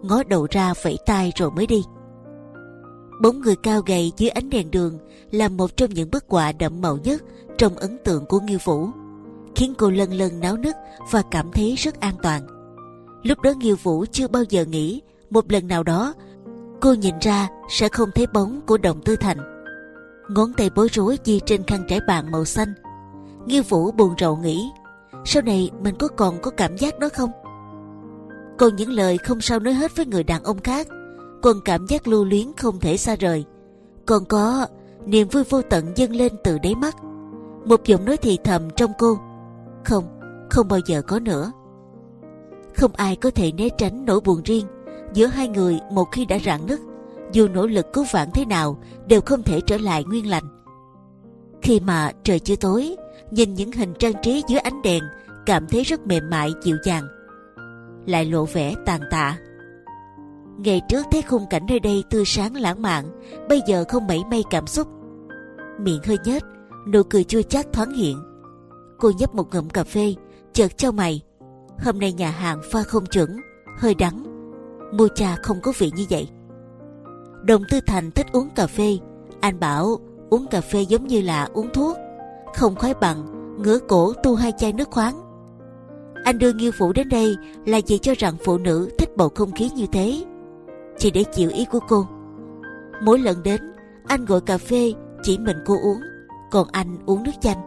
ngó đầu ra vẫy tay rồi mới đi. Bóng người cao gầy dưới ánh đèn đường là một trong những bức họa đậm màu nhất trong ấn tượng của Nghiêu Vũ, khiến cô lần lần náo nức và cảm thấy rất an toàn. Lúc đó Nghiêu Vũ chưa bao giờ nghĩ một lần nào đó cô nhìn ra sẽ không thấy bóng của Đồng Tư Thành. Ngón tay bối rối ghi trên khăn trải bàn màu xanh. Nghiêu Vũ buồn rầu nghĩ, sau này mình có còn có cảm giác đó không? Còn những lời không sao nói hết với người đàn ông khác, còn cảm giác lưu luyến không thể xa rời, còn có niềm vui vô tận dâng lên từ đáy mắt. Một giọng nói thì thầm trong cô, không, không bao giờ có nữa. Không ai có thể né tránh nỗi buồn riêng giữa hai người một khi đã rạn nứt. Dù nỗ lực cứu vãn thế nào đều không thể trở lại nguyên lành. Khi mà trời chưa tối, nhìn những hình trang trí dưới ánh đèn cảm thấy rất mềm mại dịu dàng, lại lộ vẻ tàn tạ. Ngày trước thấy khung cảnh nơi đây tươi sáng lãng mạn, bây giờ không mảy may cảm xúc. Miệng hơi nhếch, nụ cười chua chát thoáng hiện. Cô nhấp một ngụm cà phê, chợt chau mày. Hôm nay nhà hàng pha không chuẩn, hơi đắng. Mua trà không có vị như vậy. Đồng Tư Thành thích uống cà phê. Anh bảo uống cà phê giống như là uống thuốc, không khoái bằng ngửa cổ tu hai chai nước khoáng. Anh đưa Nghiêu Vũ đến đây là vì cho rằng phụ nữ thích bầu không khí như thế, chỉ để chịu ý của cô. Mỗi lần đến, anh gọi cà phê chỉ mình cô uống, còn anh uống nước chanh.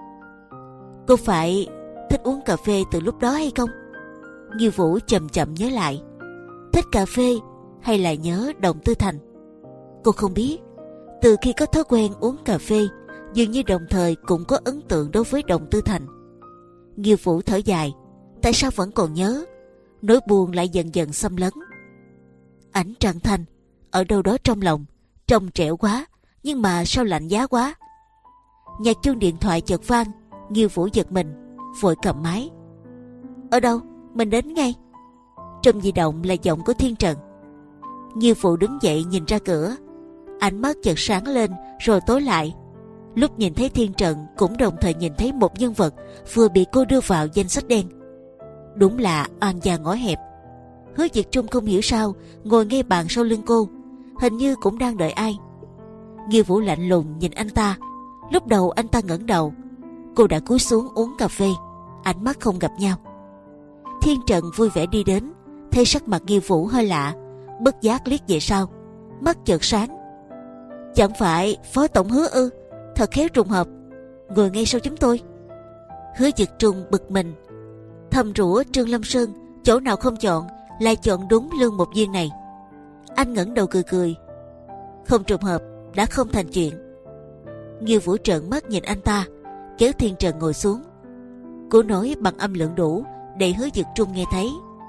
Cô phải thích uống cà phê từ lúc đó hay không? Nghiêu Vũ chậm chậm nhớ lại. Thích cà phê hay là nhớ Đồng Tư Thành? Cô không biết. Từ khi có thói quen uống cà phê, dường như đồng thời cũng có ấn tượng đối với Đồng Tư Thành. Nghiêu Vũ thở dài. Tại sao vẫn còn nhớ? Nỗi buồn lại dần dần xâm lấn. Ảnh Trăng Thanh ở đâu đó trong lòng, trong trẻo quá, nhưng mà sao lạnh giá quá. Nhạc chuông điện thoại chợt vang. Nghiêu Vũ giật mình, vội cầm máy. Ở đâu? Mình đến ngay. Trong di động là giọng của Thiên Trần. Nghiêu Vũ đứng dậy nhìn ra cửa, ánh mắt chợt sáng lên rồi tối lại. Lúc nhìn thấy Thiên Trần cũng đồng thời nhìn thấy một nhân vật vừa bị cô đưa vào danh sách đen. Đúng là oan gia ngõ hẹp. Hứa Diệt Trung không hiểu sao ngồi ngay bàn sau lưng cô, hình như cũng đang đợi ai. Nghiêu Vũ lạnh lùng nhìn anh ta. Lúc đầu anh ta ngẩng đầu, cô đã cúi xuống uống cà phê, ánh mắt không gặp nhau. Thiên Trần vui vẻ đi đến, thấy sắc mặt Nghiêu Vũ hơi lạ, bất giác liếc về sau, mắt chợt sáng. Chẳng phải Phó Tổng Hứa ư? Thật khéo trùng hợp, ngồi ngay sau chúng tôi. Hứa Diệt Trung bực mình, thầm rủa Trương Lâm Sơn chỗ nào không chọn, lại chọn đúng lương một viên này. Anh ngẩng đầu cười cười. Không trùng hợp đã không thành chuyện. Nghiêu Vũ trợn mắt nhìn anh ta, kéo Thiên Trần ngồi xuống. Cô nói bằng âm lượng đủ để Hứa Diệt Trung nghe thấy.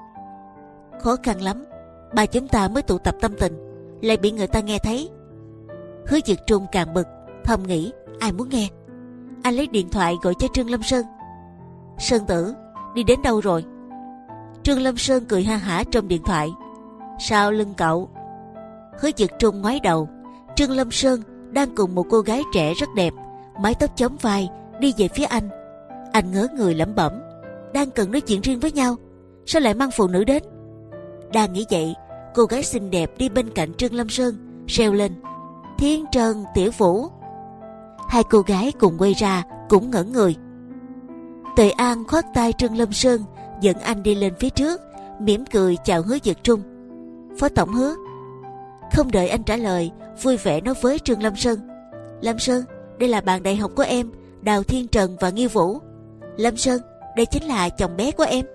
Khó khăn lắm, ba chúng ta mới tụ tập tâm tình, lại bị người ta nghe thấy. Hứa Diệt Trung càng bực, thầm nghĩ ai muốn nghe. Anh lấy điện thoại gọi cho Trương Lâm Sơn. Sơn tử, đi đến đâu rồi? Trương Lâm Sơn cười ha hả trong điện thoại. Sau lưng cậu. Hứa Diệt Trung ngoái đầu. Trương Lâm Sơn đang cùng một cô gái trẻ rất đẹp, mái tóc chống vai, đi về phía anh. Anh ngớ người lẩm bẩm, đang cần nói chuyện riêng với nhau, sao lại mang phụ nữ đến? Đang nghĩ vậy, cô gái xinh đẹp đi bên cạnh Trương Lâm Sơn reo lên, Thiên Trần, Tiểu Vũ. Hai cô gái cùng quay ra, cũng ngẩn người. Tuệ An khoác tay Trương Lâm Sơn, dẫn anh đi lên phía trước, mỉm cười chào Hứa Diệt Trung. Phó Tổng Hứa. Không đợi anh trả lời, vui vẻ nói với Trương Lâm Sơn, Lâm Sơn, đây là bạn đại học của em, Đào Thiên Trần và Nghiêu Vũ. Lâm Sơn, đây chính là chồng bé của em.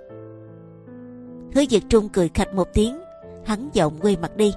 Hứa Diệt Trung cười khạch một tiếng, hắn giọng quay mặt đi.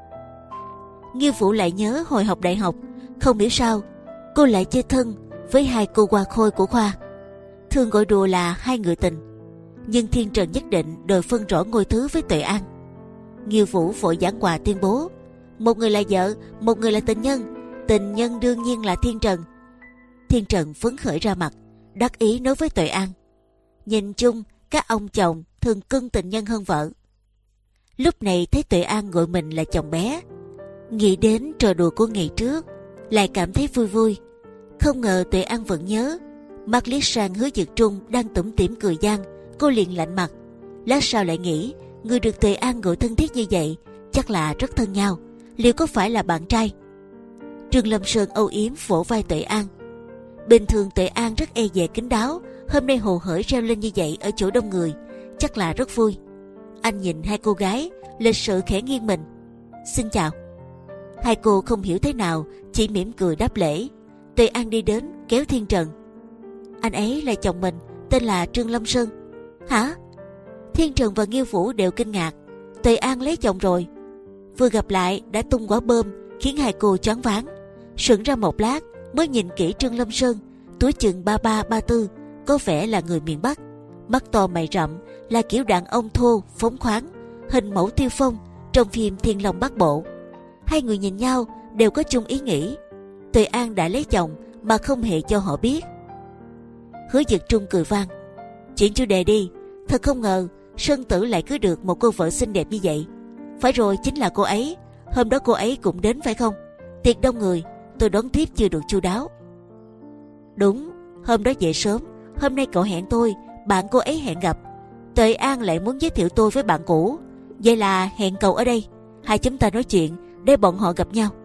Nghiêu Vũ lại nhớ hồi học đại học, không hiểu sao cô lại chơi thân với hai cô hoa khôi của khoa, thường gọi đùa là hai người tình. Nhưng Thiên Trần nhất định đòi phân rõ ngôi thứ với Tuệ An. Nghiêu Vũ vội giảng hòa tuyên bố, một người là vợ, một người là tình nhân, tình nhân đương nhiên là Thiên Trần. Thiên Trần phấn khởi ra mặt, đắc ý nói với Tuệ An, nhìn chung các ông chồng thường cưng tình nhân hơn vợ. Lúc này thấy Tuệ An gọi mình là chồng bé, nghĩ đến trò đùa của ngày trước, lại cảm thấy vui vui. Không ngờ Tuệ An vẫn nhớ. Mắt liếc sang Hứa Diệt Trung đang tủm tỉm cười gian, cô liền lạnh mặt. Lát sau lại nghĩ người được Tuệ An gọi thân thiết như vậy chắc là rất thân nhau. Liệu có phải là bạn trai? Trương Lâm Sơn âu yếm vỗ vai Tuệ An. Bình thường Tuệ An rất e dè kín đáo, hôm nay hồ hởi reo lên như vậy ở chỗ đông người, chắc là rất vui. Anh nhìn hai cô gái, lịch sự khẽ nghiêng mình. Xin chào. Hai cô không hiểu thế nào, chỉ mỉm cười đáp lễ. Tuệ An đi đến kéo Thiên Trần. Anh ấy là chồng mình, tên là Trương Lâm Sơn. Hả? Thiên Trần và Nghiêu Vũ đều kinh ngạc. Tuệ An lấy chồng rồi? Vừa gặp lại đã tung quả bom, khiến hai cô choáng váng. Sững ra một lát mới nhìn kỹ Trương Lâm Sơn, tuổi chừng ba ba ba tư, có vẻ là người miền Bắc, mắt to mày rậm, là kiểu đàn ông thô phóng khoáng, hình mẫu Tiêu Phong trong phim Thiên Long Bát Bộ. Hai người nhìn nhau đều có chung ý nghĩ. Tuệ An đã lấy chồng mà không hề cho họ biết. Hứa Dực Trung cười vang. Chuyển chủ đề đi. Thật không ngờ Sơn Tử lại cứ được một cô vợ xinh đẹp như vậy. Phải rồi, chính là cô ấy. Hôm đó cô ấy cũng đến phải không? Tiệc đông người, tôi đón tiếp chưa được chu đáo. Đúng, hôm đó dậy sớm. Hôm nay cậu hẹn tôi, bạn cô ấy hẹn gặp. Tuệ An lại muốn giới thiệu tôi với bạn cũ. Vậy là hẹn cậu ở đây, hai chúng ta nói chuyện để bọn họ gặp nhau.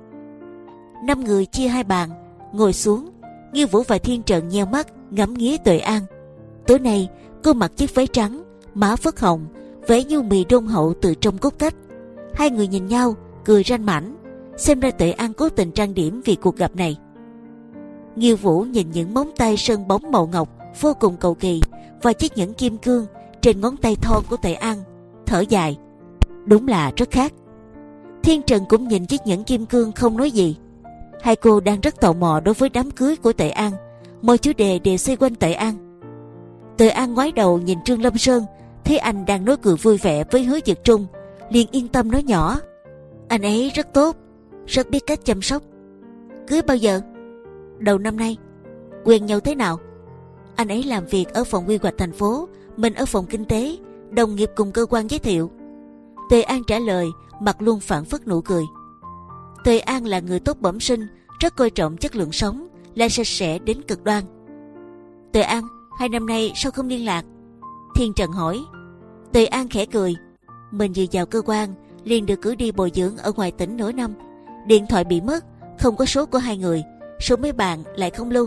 Năm người chia hai bàn ngồi xuống. Nghiêu Vũ và Thiên Trần nheo mắt ngắm nghía Tuệ An. Tối nay cô mặc chiếc váy trắng, má phớt hồng, vẻ nhu mì đôn hậu từ trong cốt cách. Hai người nhìn nhau cười ranh mãnh. Xem ra Tuệ An cố tình trang điểm vì cuộc gặp này. Nghiêu Vũ nhìn những móng tay sơn bóng màu ngọc vô cùng cầu kỳ và chiếc nhẫn kim cương trên ngón tay thon của Tuệ An, thở dài. Đúng là rất khác. Thiên Trần cũng nhìn chiếc nhẫn kim cương không nói gì. Hai cô đang rất tò mò đối với đám cưới của Tuệ An. Mọi chủ đề đều xoay quanh Tuệ An. Tuệ An ngoái đầu nhìn Trương Lâm Sơn, thấy anh đang nói cười vui vẻ với Hứa Dực Trung, liền yên tâm nói nhỏ. Anh ấy rất tốt, rất biết cách chăm sóc. Cưới bao giờ? Đầu năm nay. Quen nhau thế nào? Anh ấy làm việc ở phòng quy hoạch thành phố, mình ở phòng kinh tế, đồng nghiệp cùng cơ quan giới thiệu. Tuệ An trả lời, mặt luôn phảng phất nụ cười. Tuệ An là người tốt bẩm sinh, rất coi trọng chất lượng sống, lại sạch sẽ đến cực đoan. Tuệ An, hai năm nay sao không liên lạc? Thiên Trần hỏi. Tuệ An khẽ cười. Mình vừa vào cơ quan liền được cử đi bồi dưỡng ở ngoài tỉnh nửa năm. Điện thoại bị mất, không có số của hai người, số mấy bạn lại không lưu.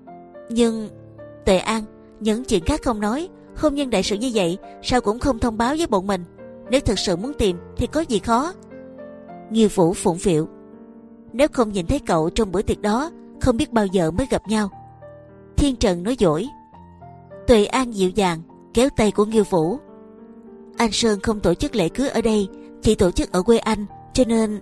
Nhưng Tuệ An, những chuyện khác không nói, hôn nhân đại sự như vậy sao cũng không thông báo với bọn mình. Nếu thực sự muốn tìm thì có gì khó? Nghiêu Vũ phụng phịu. Nếu không nhìn thấy cậu trong bữa tiệc đó, không biết bao giờ mới gặp nhau. Thiên Trần nói dỗi. Tuệ An dịu dàng kéo tay của Nghiêu Vũ. Anh Sơn không tổ chức lễ cưới ở đây, chỉ tổ chức ở quê anh, cho nên...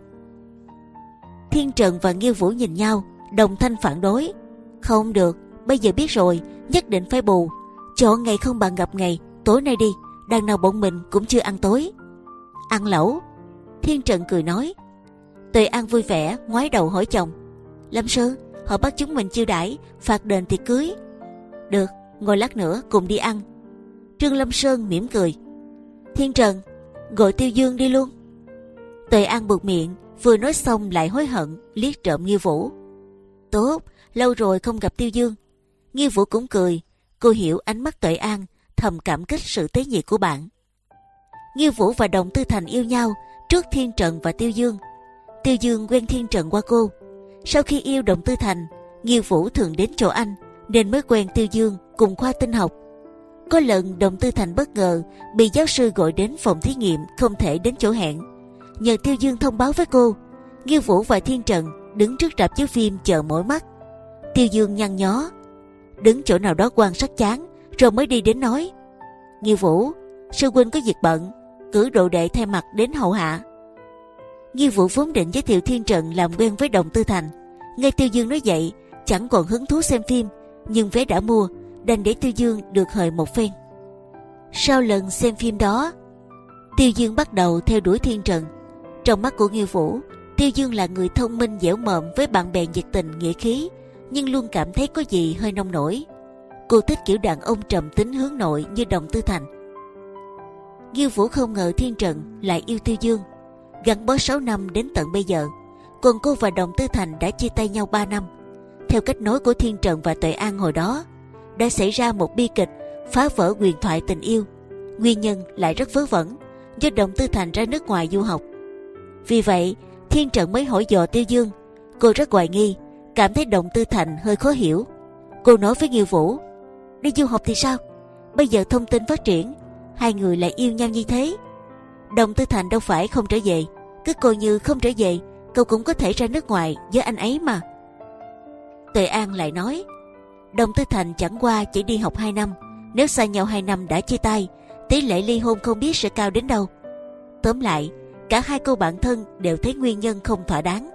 Thiên Trần và Nghiêu Vũ nhìn nhau, đồng thanh phản đối. Không được, bây giờ biết rồi, nhất định phải bù. Chọn ngày không bằng gặp ngày, tối nay đi, đằng nào bọn mình cũng chưa ăn tối. Ăn lẩu. Thiên Trần cười nói. Tuệ An vui vẻ ngoái đầu hỏi chồng. Lâm Sơn, họ bắt chúng mình chiêu đãi, phạt đền tiệc cưới. Được, ngồi lát nữa cùng đi ăn. Trương Lâm Sơn mỉm cười. Thiên Trần, gọi Tiêu Dương đi luôn. Tuệ An buột miệng, vừa nói xong lại hối hận, liếc trộm Nghiêu Vũ. Tốt, lâu rồi không gặp Tiêu Dương. Nghiêu Vũ cũng cười, cô hiểu ánh mắt Tuệ An, thầm cảm kích sự tế nhị của bạn. Nghiêu Vũ và Đồng Tư Thành yêu nhau trước Thiên Trần và Tiêu Dương. Tiêu Dương quen Thiên Trần qua cô. Sau khi yêu Đồng Tư Thành, Nghiêu Vũ thường đến chỗ anh, nên mới quen Tiêu Dương cùng khoa tinh học. Có lần Đồng Tư Thành bất ngờ bị giáo sư gọi đến phòng thí nghiệm, không thể đến chỗ hẹn. Nhờ Tiêu Dương thông báo với cô, Nghiêu Vũ và Thiên Trần đứng trước rạp chiếu phim chờ mỏi mắt. Tiêu Dương nhăn nhó, đứng chỗ nào đó quan sát chán, rồi mới đi đến nói: Nghiêu Vũ, sư huynh có việc bận, cử đồ đệ thay mặt đến hầu hạ. Nghiêu Vũ vốn định giới thiệu Thiên Trần làm quen với Đồng Tư Thành, nghe Tiêu Dương nói vậy chẳng còn hứng thú xem phim, nhưng vé đã mua, đành để Tiêu Dương được hời một phen. Sau lần xem phim đó, Tiêu Dương bắt đầu theo đuổi Thiên Trần. Trong mắt của Nghiêu Vũ, Tiêu Dương là người thông minh dẻo mồm với bạn bè nhiệt tình nghĩa khí, nhưng luôn cảm thấy có gì hơi nông nổi. Cô thích kiểu đàn ông trầm tính hướng nội như Đồng Tư Thành. Nghiêu Vũ không ngờ Thiên Trần lại yêu Tiêu Dương, gắn bó sáu năm đến tận bây giờ. Còn cô và Đồng Tư Thành đã chia tay nhau ba năm. Theo cách nói của Thiên Trần và Tuệ An hồi đó, đã xảy ra một bi kịch phá vỡ huyền thoại tình yêu. Nguyên nhân lại rất vớ vẩn, do Đồng Tư Thành ra nước ngoài du học. Vì vậy, Thiên Trần mới hỏi dò Tiêu Dương. Cô rất hoài nghi, cảm thấy Đồng Tư Thành hơi khó hiểu. Cô nói với Nghiêu Vũ, đi du học thì sao? Bây giờ thông tin phát triển, hai người lại yêu nhau như thế. Đồng Tư Thành đâu phải không trở về, cứ coi như không trở về, cậu cũng có thể ra nước ngoài với anh ấy mà. Tuệ An lại nói, Đồng Tư Thành chẳng qua chỉ đi học hai năm, nếu xa nhau hai năm đã chia tay, tỷ lệ ly hôn không biết sẽ cao đến đâu. Tóm lại, cả hai cô bạn thân đều thấy nguyên nhân không thỏa đáng.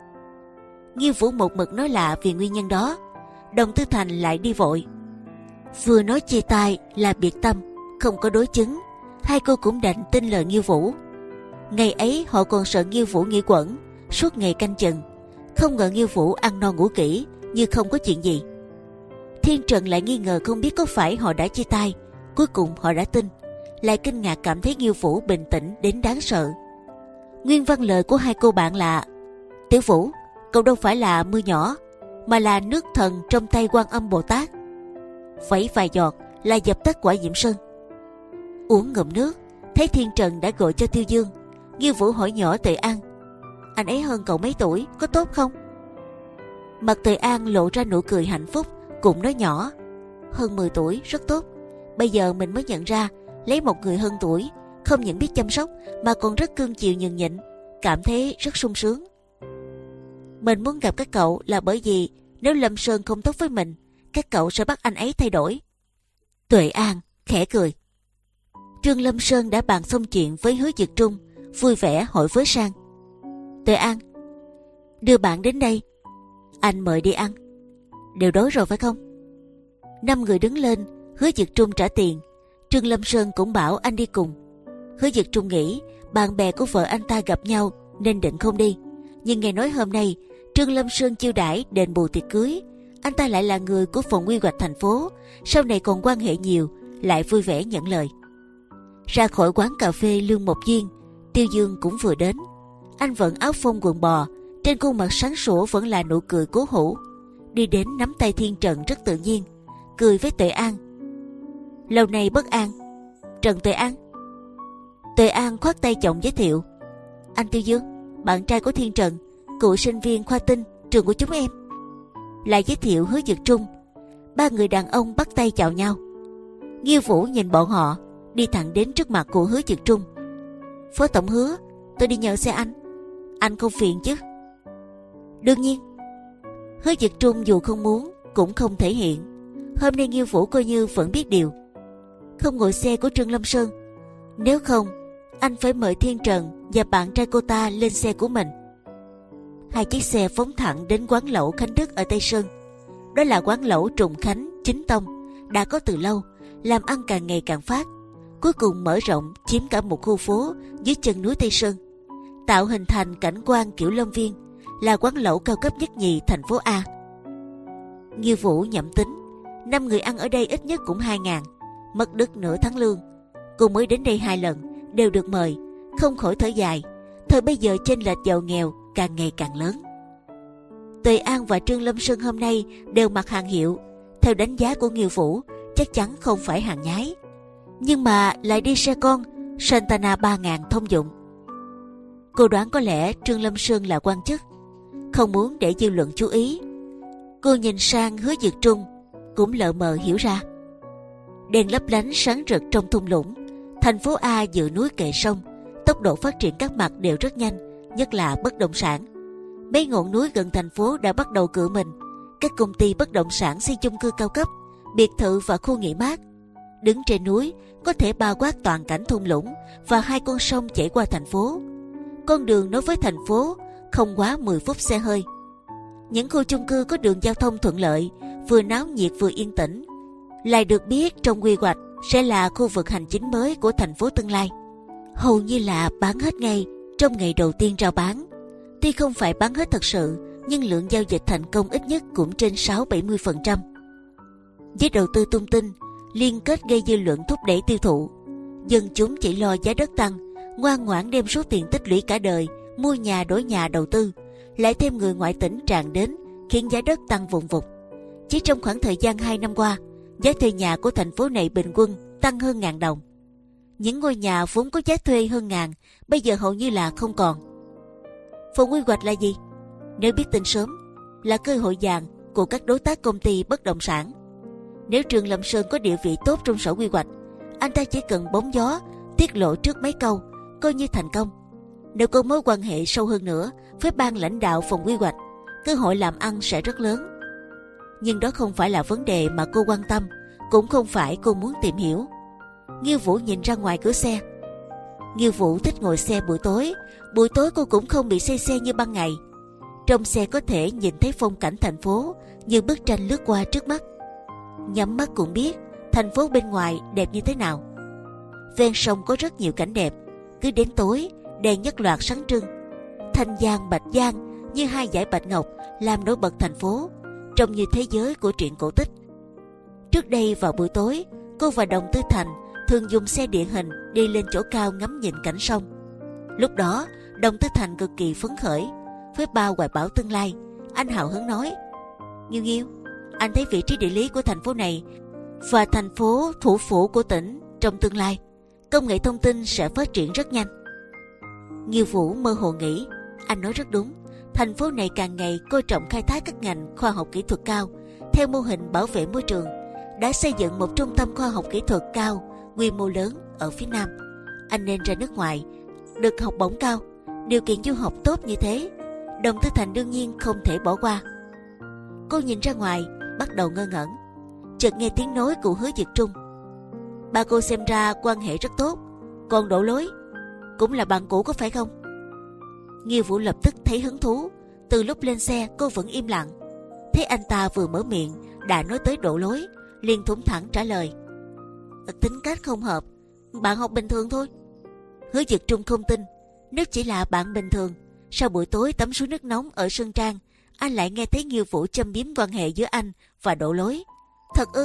Nghiêu Vũ một mực nói lạ vì nguyên nhân đó. Đồng Tư Thành lại đi vội. Vừa nói chia tay là biệt tâm, không có đối chứng. Hai cô cũng đành tin lời Nghiêu Vũ. Ngày ấy họ còn sợ Nghiêu Vũ nghĩ quẩn, suốt ngày canh chừng. Không ngờ Nghiêu Vũ ăn no ngủ kỹ như không có chuyện gì. Thiên Trần lại nghi ngờ không biết có phải họ đã chia tay. Cuối cùng họ đã tin, lại kinh ngạc cảm thấy Nghiêu Vũ bình tĩnh đến đáng sợ. Nguyên văn lời của hai cô bạn là: Tiểu Vũ, cậu đâu phải là mưa nhỏ, mà là nước thần trong tay Quan Âm Bồ Tát. Vẫy vài giọt là dập tắt quả diệm sơn. Uống ngụm nước, thấy Thiên Trần đã gọi cho Tiêu Dương. Nghiêu Vũ hỏi nhỏ Tuệ An, anh ấy hơn cậu mấy tuổi, có tốt không? Mặt Tuệ An lộ ra nụ cười hạnh phúc, cũng nói nhỏ, hơn mười tuổi, rất tốt. Bây giờ mình mới nhận ra, lấy một người hơn tuổi, không những biết chăm sóc mà còn rất cưng chiều nhường nhịn, cảm thấy rất sung sướng. Mình muốn gặp các cậu là bởi vì nếu Lâm Sơn không tốt với mình, các cậu sẽ bắt anh ấy thay đổi. Tuệ An khẽ cười. Trương Lâm Sơn đã bàn xong chuyện với Hứa Dực Trung, vui vẻ hỏi với Sang, Tuệ An, đưa bạn đến đây, anh mời đi ăn. Đều đói rồi phải không? Năm người đứng lên, Hứa Dực Trung trả tiền. Trương Lâm Sơn cũng bảo anh đi cùng. Hứa Dực Trung nghĩ bạn bè của vợ anh ta gặp nhau nên định không đi, nhưng nghe nói hôm nay Trương Lâm Sơn chiêu đãi đền bù tiệc cưới, anh ta lại là người của phòng quy hoạch thành phố, sau này còn quan hệ nhiều, lại vui vẻ nhận lời. Ra khỏi quán cà phê Lương Mộc Duyên, Tiêu Dương cũng vừa đến. Anh vẫn áo phông quần bò, trên khuôn mặt sáng sủa vẫn là nụ cười cố hữu. Đi đến nắm tay Thiên Trần rất tự nhiên, cười với Tuệ An. Lâu nay bất an, Trần Tuệ An. Tuệ An khoát tay chồng giới thiệu, anh Tiêu Dương, bạn trai của Thiên Trần, cựu sinh viên khoa tinh trường của chúng em. Lại giới thiệu Hứa Dực Trung. Ba người đàn ông bắt tay chào nhau. Nghiêu Vũ nhìn bọn họ, đi thẳng đến trước mặt của Hứa Dực Trung. Phó tổng Hứa, tôi đi nhờ xe anh, anh không phiền chứ? Đương nhiên. Hứa Dực Trung dù không muốn cũng không thể hiện. Hôm nay Nghiêu Vũ coi như vẫn biết điều, không ngồi xe của Trương Lâm Sơn. Nếu không, anh phải mời Thiên Trần và bạn trai cô ta lên xe của mình. Hai chiếc xe phóng thẳng đến quán lẩu Khánh Đức ở Tây Sơn. Đó là quán lẩu Trùng Khánh chính tông, đã có từ lâu, làm ăn càng ngày càng phát, cuối cùng mở rộng chiếm cả một khu phố dưới chân núi Tây Sơn, tạo hình thành cảnh quan kiểu Lâm Viên, là quán lẩu cao cấp nhất nhì thành phố A. Nghiêu Vũ nhẩm tính, năm người ăn ở đây ít nhất cũng hai ngàn, mất đứt nửa tháng lương. Cô mới đến đây hai lần, đều được mời, không khỏi thở dài. Thời bây giờ chênh lệch giàu nghèo càng ngày càng lớn. Tuệ An và Trương Lâm Sơn hôm nay đều mặc hàng hiệu, theo đánh giá của Nghiêu Vũ chắc chắn không phải hàng nhái, nhưng mà lại đi xe con Santana ba ngàn thông dụng. Cô đoán có lẽ Trương Lâm Sơn là quan chức, không muốn để dư luận chú ý. Cô nhìn sang Hứa Dực Trung, cũng lờ mờ hiểu ra. Đèn lấp lánh sáng rực trong thung lũng. Thành phố A dựa núi kề sông, tốc độ phát triển các mặt đều rất nhanh, nhất là bất động sản. Mấy ngọn núi gần thành phố đã bắt đầu cựa mình. Các công ty bất động sản xây chung cư cao cấp, biệt thự và khu nghỉ mát. Đứng trên núi có thể bao quát toàn cảnh thung lũng và hai con sông chảy qua thành phố. Con đường nối với thành phố không quá mười phút xe hơi. Những khu chung cư có đường giao thông thuận lợi, vừa náo nhiệt vừa yên tĩnh, lại được biết trong quy hoạch sẽ là khu vực hành chính mới của thành phố tương lai. Hầu như là bán hết ngay trong ngày đầu tiên rao bán. Tuy không phải bán hết thật sự, nhưng lượng giao dịch thành công ít nhất cũng trên sáu bảy mươi phần trăm. Với đầu tư tung tin, liên kết gây dư luận thúc đẩy tiêu thụ, dân chúng chỉ lo giá đất tăng, ngoan ngoãn đem số tiền tích lũy cả đời mua nhà đổi nhà đầu tư, lại thêm người ngoại tỉnh tràn đến khiến giá đất tăng vụn vụt. Chỉ trong khoảng thời gian hai năm qua, giá thuê nhà của thành phố này bình quân tăng hơn ngàn đồng. Những ngôi nhà vốn có giá thuê hơn ngàn, bây giờ hầu như là không còn. Phòng quy hoạch là gì? Nếu biết tin sớm, là cơ hội vàng của các đối tác công ty bất động sản. Nếu Trương Lâm Sơn có địa vị tốt trong sở quy hoạch, anh ta chỉ cần bóng gió tiết lộ trước mấy câu, coi như thành công. Nếu có mối quan hệ sâu hơn nữa với ban lãnh đạo phòng quy hoạch, cơ hội làm ăn sẽ rất lớn. Nhưng đó không phải là vấn đề mà cô quan tâm, cũng không phải cô muốn tìm hiểu. Nghiêu Vũ nhìn ra ngoài cửa xe. Nghiêu Vũ thích ngồi xe buổi tối. Buổi tối cô cũng không bị say xe như ban ngày. Trong xe có thể nhìn thấy phong cảnh thành phố như bức tranh lướt qua trước mắt. Nhắm mắt cũng biết thành phố bên ngoài đẹp như thế nào. Ven sông có rất nhiều cảnh đẹp. Cứ đến tối, đèn nhất loạt sáng trưng. Thanh Giang, Bạch Giang như hai dải bạch ngọc làm nổi bật thành phố, trông như thế giới của truyện cổ tích. Trước đây vào buổi tối, cô và Đồng Tư Thành thường dùng xe địa hình đi lên chỗ cao ngắm nhìn cảnh sông. Lúc đó, Đồng Tư Thành cực kỳ phấn khởi với ba hoài bão tương lai. Anh hào hứng nói: Nghiêu Nghiêu, anh thấy vị trí địa lý của thành phố này và thành phố thủ phủ của tỉnh trong tương lai, công nghệ thông tin sẽ phát triển rất nhanh. Nghiêu Vũ mơ hồ nghĩ, anh nói rất đúng. Thành phố này càng ngày coi trọng khai thác các ngành khoa học kỹ thuật cao theo mô hình bảo vệ môi trường, đã xây dựng một trung tâm khoa học kỹ thuật cao quy mô lớn ở phía Nam. Anh nên ra nước ngoài, được học bổng cao, điều kiện du học tốt như thế, Đồng Tư Thành đương nhiên không thể bỏ qua. Cô nhìn ra ngoài, bắt đầu ngơ ngẩn, chợt nghe tiếng nói của Hứa Dực Trung. Ba cô xem ra quan hệ rất tốt, còn Đỗ Lối cũng là bạn cũ có phải không? Nghiêu Vũ lập tức thấy hứng thú. Từ lúc lên xe cô vẫn im lặng, thấy anh ta vừa mở miệng đã nói tới Đỗ Lối, liền thủng thẳng trả lời: Tính cách không hợp, bạn học bình thường thôi. Hứa Dực Trung không tin, nếu chỉ là bạn bình thường, sau buổi tối tắm suối nước nóng ở Sơn Trang, anh lại nghe thấy Nghiêu Vũ châm biếm quan hệ giữa anh và Đỗ Lối. Thật ư?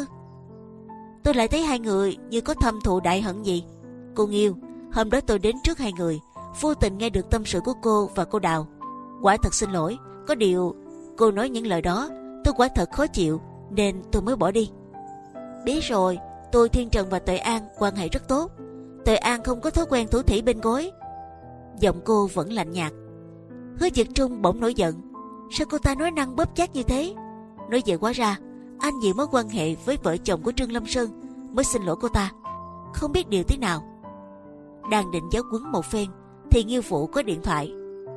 Tôi lại thấy hai người như có thâm thù đại hận gì. Cô Nghiêu, hôm đó tôi đến trước hai người, vô tình nghe được tâm sự của cô và cô Đào. Quả thật xin lỗi, có điều cô nói những lời đó tôi quả thật khó chịu, nên tôi mới bỏ đi. Biết rồi, tôi Thiên Trần và Tuệ An quan hệ rất tốt. Tuệ An không có thói quen thủ thỉ bên gối. Giọng cô vẫn lạnh nhạt. Hứa Dực Trung bỗng nổi giận. Sao cô ta nói năng bóp chát như thế? Nói vậy quá ra anh vì mối quan hệ với vợ chồng của Trương Lâm Sơn mới xin lỗi cô ta, không biết điều thế nào. Đang định giáo huấn một phen thì Nghiêu Vũ có điện thoại.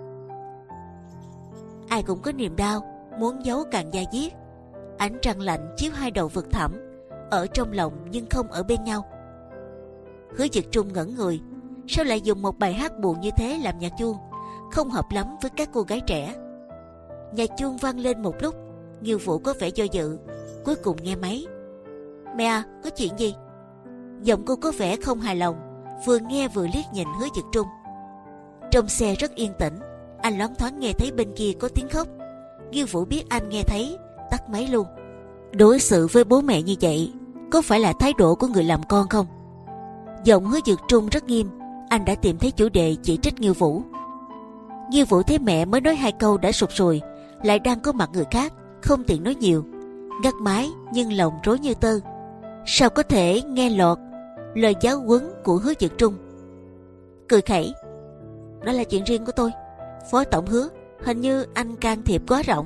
Ai cũng có niềm đau, muốn giấu càng da diết. Ánh trăng lạnh chiếu hai đầu vực thẳm, ở trong lòng nhưng không ở bên nhau. Hứa Dực Trung ngẩn người, sao lại dùng một bài hát buồn như thế làm nhạc chuông, không hợp lắm với các cô gái trẻ. Nhạc chuông vang lên một lúc, Nghiêu Vũ có vẻ do dự, cuối cùng nghe máy. Mẹ à, có chuyện gì? Giọng cô có vẻ không hài lòng, vừa nghe vừa liếc nhìn Hứa Dực Trung. Trong xe rất yên tĩnh, anh loáng thoáng nghe thấy bên kia có tiếng khóc. Nghiêu Vũ biết anh nghe thấy, tắt máy luôn. Đối xử với bố mẹ như vậy có phải là thái độ của người làm con không? Giọng Hứa Dực Trung rất nghiêm, anh đã tìm thấy chủ đề chỉ trích Nghiêu Vũ. Nghiêu Vũ thấy mẹ mới nói hai câu đã sụt sùi, lại đang có mặt người khác, không tiện nói nhiều, ngắt máy nhưng lòng rối như tơ. Sao có thể nghe lọt lời giáo huấn của Hứa Dực Trung? Cười khẩy: Đó là chuyện riêng của tôi, Phó Tổng Hứa, hình như anh can thiệp quá rộng.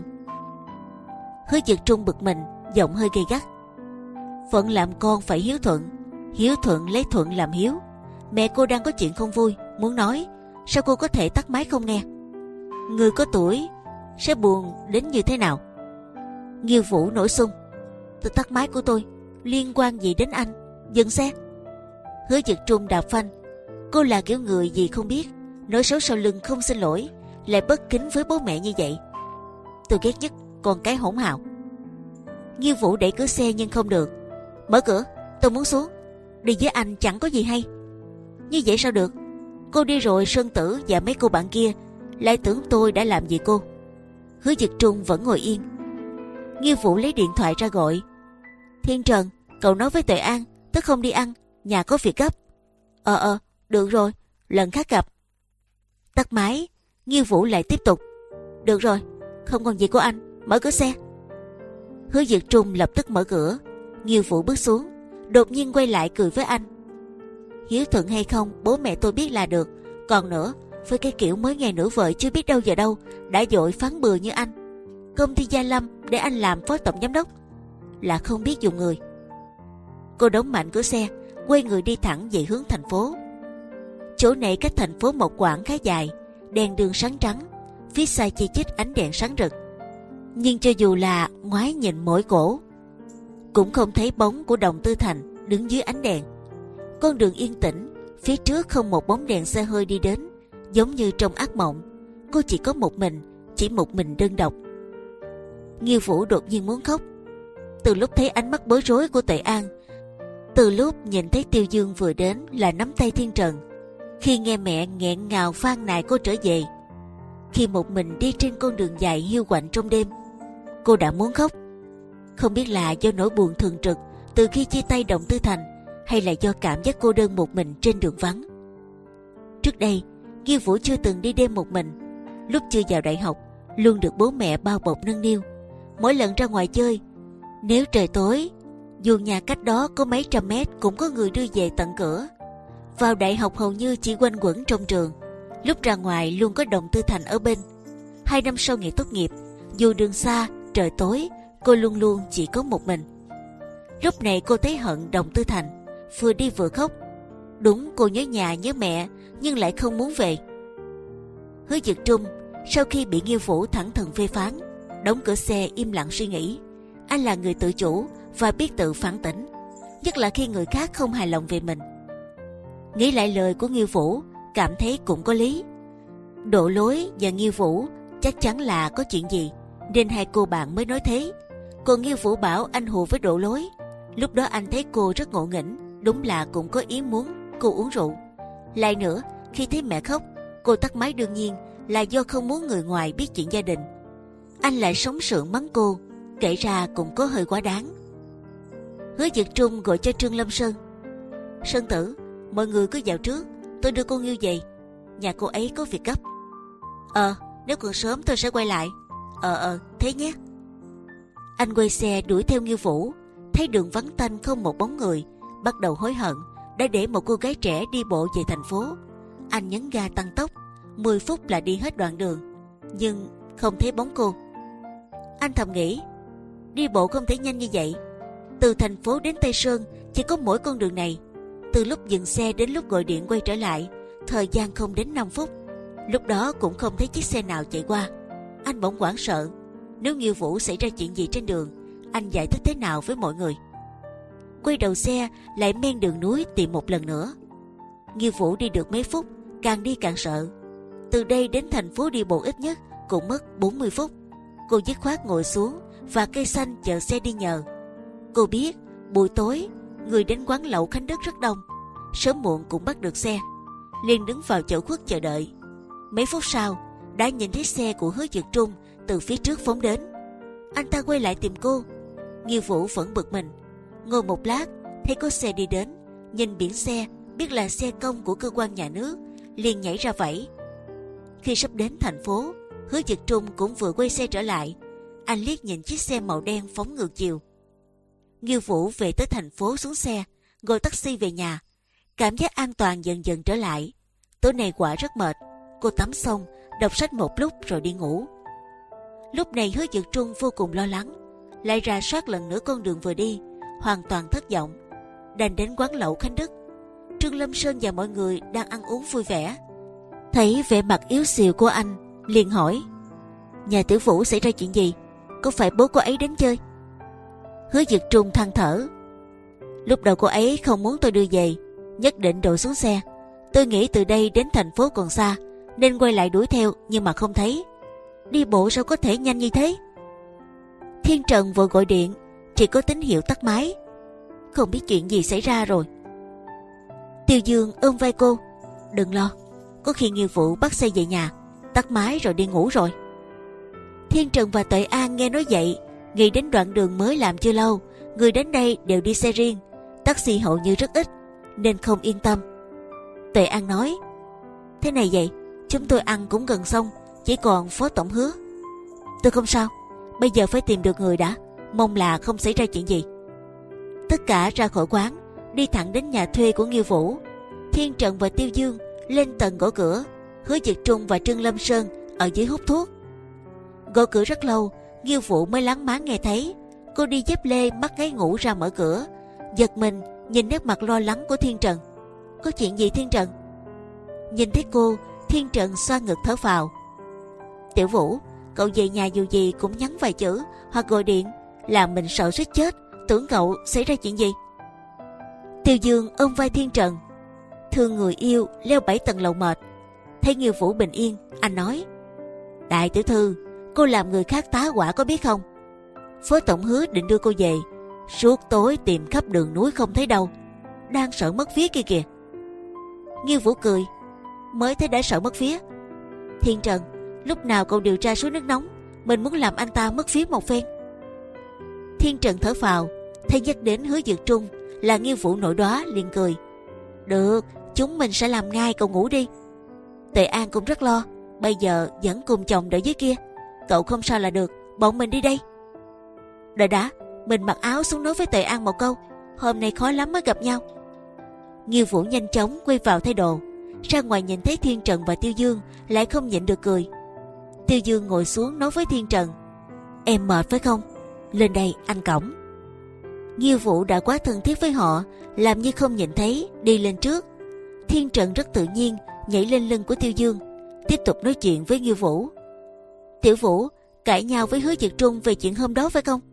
Hứa Dực Trung bực mình, giọng hơi gay gắt: Phận làm con phải hiếu thuận, hiếu thuận lấy thuận làm hiếu. Mẹ cô đang có chuyện không vui muốn nói, sao cô có thể tắt máy không nghe? Người có tuổi sẽ buồn đến như thế nào? Nghiêu Vũ nổi xung: Tôi tắt máy của tôi, liên quan gì đến anh? Dừng xe. Hứa Dực Trung đạp phanh. Cô là kiểu người gì không biết, nói xấu sau lưng không xin lỗi, lại bất kính với bố mẹ như vậy. Tôi ghét nhất con cái hỗn hào. Nghiêu Vũ đẩy cửa xe nhưng không được. Mở cửa, tôi muốn xuống. Đi với anh chẳng có gì hay. Như vậy sao được? Cô đi rồi Sơn Tử và mấy cô bạn kia lại tưởng tôi đã làm gì cô. Hứa Dực Trung vẫn ngồi yên. Nghiêu Vũ lấy điện thoại ra gọi: Thiên Trần, cậu nói với Tuệ An tớ không đi ăn, nhà có việc gấp. Ờ ờ, được rồi, lần khác gặp. Tắt máy, Nghiêu Vũ lại tiếp tục: Được rồi, không còn gì của anh, mở cửa xe. Hứa Dực Trung lập tức mở cửa. Nghiêu Vũ bước xuống, đột nhiên quay lại cười với anh: Hiếu thuận hay không bố mẹ tôi biết là được. Còn nữa, với cái kiểu mới ngày nửa vời chưa biết đâu giờ đâu đã dội phán bừa như anh, công ty Gia Lâm để anh làm phó tổng giám đốc là không biết dùng người. Cô đóng mạnh cửa xe, quay người đi thẳng về hướng thành phố. Chỗ này cách thành phố một quãng khá dài, đèn đường sáng trắng, phía xa chi chít ánh đèn sáng rực. Nhưng cho dù là ngoái nhìn mỗi cổ, cũng không thấy bóng của Đồng Tư Thành đứng dưới ánh đèn. Con đường yên tĩnh, phía trước không một bóng đèn xe hơi đi đến, giống như trong ác mộng. Cô chỉ có một mình, chỉ một mình đơn độc. Nghiêu Vũ đột nhiên muốn khóc. Từ lúc thấy ánh mắt bối rối của Tuệ An, từ lúc nhìn thấy Tiêu Dương vừa đến là nắm tay Thiên Trần, khi nghe mẹ nghẹn ngào phàn nàn cô trở về, khi một mình đi trên con đường dài hiu quạnh trong đêm, cô đã muốn khóc. Không biết là do nỗi buồn thường trực từ khi chia tay Đồng Tư Thành, hay là do cảm giác cô đơn một mình trên đường vắng. Trước đây, Nghiêu Vũ chưa từng đi đêm một mình. Lúc chưa vào đại học, luôn được bố mẹ bao bọc nâng niu. Mỗi lần ra ngoài chơi, nếu trời tối, dù nhà cách đó có mấy trăm mét cũng có người đưa về tận cửa. Vào đại học hầu như chỉ quanh quẩn trong trường, lúc ra ngoài luôn có Đồng Tư Thành ở bên. Hai năm sau ngày tốt nghiệp, dù đường xa, trời tối, cô luôn luôn chỉ có một mình. Lúc này cô thấy hận Đồng Tư Thành, vừa đi vừa khóc. Đúng, cô nhớ nhà nhớ mẹ, nhưng lại không muốn về. Hứa Dực Trung sau khi bị Nghiêu Vũ thẳng thừng phê phán, đóng cửa xe im lặng suy nghĩ. Anh là người tự chủ và biết tự phản tỉnh, nhất là khi người khác không hài lòng về mình. Nghĩ lại lời của Nghiêu Vũ, cảm thấy cũng có lý. Độ Lối và Nghiêu Vũ chắc chắn là có chuyện gì, nên hai cô bạn mới nói thế. Còn Nghiêu Vũ bảo anh hù với Độ Lối. Lúc đó anh thấy cô rất ngộ nghĩnh, đúng là cũng có ý muốn cô uống rượu. Lại nữa, khi thấy mẹ khóc, cô tắt máy đương nhiên là do không muốn người ngoài biết chuyện gia đình. Anh lại sống sượng mắng cô, kể ra cũng có hơi quá đáng. Hứa Dực Trung gọi cho Trương Lâm Sơn. Sơn tử, mọi người cứ vào trước, tôi đưa cô Nghiêu về. Nhà cô ấy có việc gấp. Ờ, nếu còn sớm tôi sẽ quay lại. Ờ ờ, thế nhé. Anh quay xe đuổi theo Nghiêu Vũ, thấy đường vắng tanh không một bóng người, bắt đầu hối hận đã để một cô gái trẻ đi bộ về thành phố. Anh nhấn ga tăng tốc, mười phút là đi hết đoạn đường, nhưng không thấy bóng cô. Anh thầm nghĩ, đi bộ không thể nhanh như vậy. Từ thành phố đến Tây Sơn chỉ có mỗi con đường này. Từ lúc dừng xe đến lúc gọi điện quay trở lại, thời gian không đến năm phút. Lúc đó cũng không thấy chiếc xe nào chạy qua. Anh bỗng hoảng sợ, nếu Nghiêu Vũ xảy ra chuyện gì trên đường, anh giải thích thế nào với mọi người? Quay đầu xe lại men đường núi tìm một lần nữa. Nghiêu Vũ đi được mấy phút, càng đi càng sợ. Từ đây đến thành phố đi bộ ít nhất cũng mất bốn mươi phút. Cô dứt khoát ngồi xuống và cây xanh chờ xe đi nhờ. Cô biết buổi tối người đến quán lẩu Khánh Đức rất đông, sớm muộn cũng bắt được xe. Liền đứng vào chỗ khuất chờ đợi. Mấy phút sau đã nhìn thấy xe của Hứa Dực Trung từ phía trước phóng đến. Anh ta quay lại tìm cô. Nghiêu Vũ vẫn bực mình. Ngồi một lát thấy có xe đi đến, nhìn biển xe biết là xe công của cơ quan nhà nước, liền nhảy ra vẫy. Khi sắp đến thành phố, Hứa Dực Trung cũng vừa quay xe trở lại. Anh liếc nhìn chiếc xe màu đen phóng ngược chiều. Nghiêu Vũ về tới thành phố xuống xe, gọi taxi về nhà. Cảm giác an toàn dần dần trở lại. Tối nay quả rất mệt. Cô tắm xong, đọc sách một lúc rồi đi ngủ. Lúc này Hứa Dực Trung vô cùng lo lắng, lại rà soát lần nữa con đường vừa đi, hoàn toàn thất vọng. Đành đến quán lẩu Khánh Đức. Trương Lâm Sơn và mọi người đang ăn uống vui vẻ. Thấy vẻ mặt yếu xìu của anh, liền hỏi: nhà Tiểu Vũ xảy ra chuyện gì? Có phải bố cô ấy đến chơi? Hứa Dực Trung than thở: lúc đầu cô ấy không muốn tôi đưa về, nhất định đổ xuống xe. Tôi nghĩ từ đây đến thành phố còn xa, nên quay lại đuổi theo, nhưng mà không thấy. Đi bộ sao có thể nhanh như thế? Thiên Trần vội gọi điện, chỉ có tín hiệu tắt máy. Không biết chuyện gì xảy ra rồi. Tiêu Dương ôm vai cô: đừng lo, có khi Nghiêu Vũ bắt xe về nhà, tắt máy rồi đi ngủ rồi. Thiên Trần và Tuệ An nghe nói vậy, nghĩ đến đoạn đường mới làm chưa lâu, người đến đây đều đi xe riêng, taxi hầu như rất ít, nên không yên tâm. Tuệ An nói: thế này vậy, chúng tôi ăn cũng gần xong, chỉ còn Phó Tổng Hứa. Tôi không sao, bây giờ phải tìm được người đã, mong là không xảy ra chuyện gì. Tất cả ra khỏi quán, đi thẳng đến nhà thuê của Nghiêu Vũ. Thiên Trần và Tiêu Dương lên tầng gõ cửa, Hứa Dực Trung và Trương Lâm Sơn ở dưới hút thuốc. Gõ cửa rất lâu, Nghiêu Vũ mới lắng máng nghe thấy. Cô đi dép lê mắt ngáy ngủ ra mở cửa, giật mình nhìn nét mặt lo lắng của Thiên Trần. Có chuyện gì Thiên Trần? Nhìn thấy cô, Thiên Trần xoa ngực thở phào. Tiểu Vũ, cậu về nhà dù gì cũng nhắn vài chữ hoặc gọi điện, làm mình sợ suýt chết, tưởng cậu xảy ra chuyện gì. Tiêu Dương ôm vai Thiên Trần. Thương người yêu leo bảy tầng lầu mệt. Thấy Nghiêu Vũ bình yên, anh nói: Đại tiểu thư, cô làm người khác tá hỏa có biết không? Phó tổng Hứa định đưa cô về, suốt tối tìm khắp đường núi không thấy đâu, đang sợ mất vía kia kìa. Nghiêu Vũ cười: Mới thấy đã sợ mất vía. Thiên Trần, lúc nào cậu điều tra suối nước nóng, mình muốn làm anh ta mất vía một phen. Thiên Trần thở phào, thấy nhắc đến Hứa Dực Trung là Nghiêu Vũ nội đoá, liền cười: Được, chúng mình sẽ làm ngay, cậu ngủ đi. Tề An cũng rất lo, bây giờ vẫn cùng chồng đợi dưới kia. Cậu không sao là được, bọn mình đi đây. Đợi đã, mình mặc áo xuống nói với Tề An một câu, hôm nay khó lắm mới gặp nhau. Nghiêu Vũ nhanh chóng quay vào thay đồ, ra ngoài nhìn thấy Thiên Trần và Tiêu Dương lại không nhịn được cười. Tiêu Dương ngồi xuống nói với Thiên Trần: Em mệt phải không? Lên đây anh cõng. Nghiêu Vũ đã quá thân thiết với họ, làm như không nhìn thấy, đi lên trước. Thiên Trần rất tự nhiên nhảy lên lưng của Tiêu Dương, tiếp tục nói chuyện với Nghiêu Vũ. Tiểu Vũ, cãi nhau với Hứa Dực Trung về chuyện hôm đó phải không?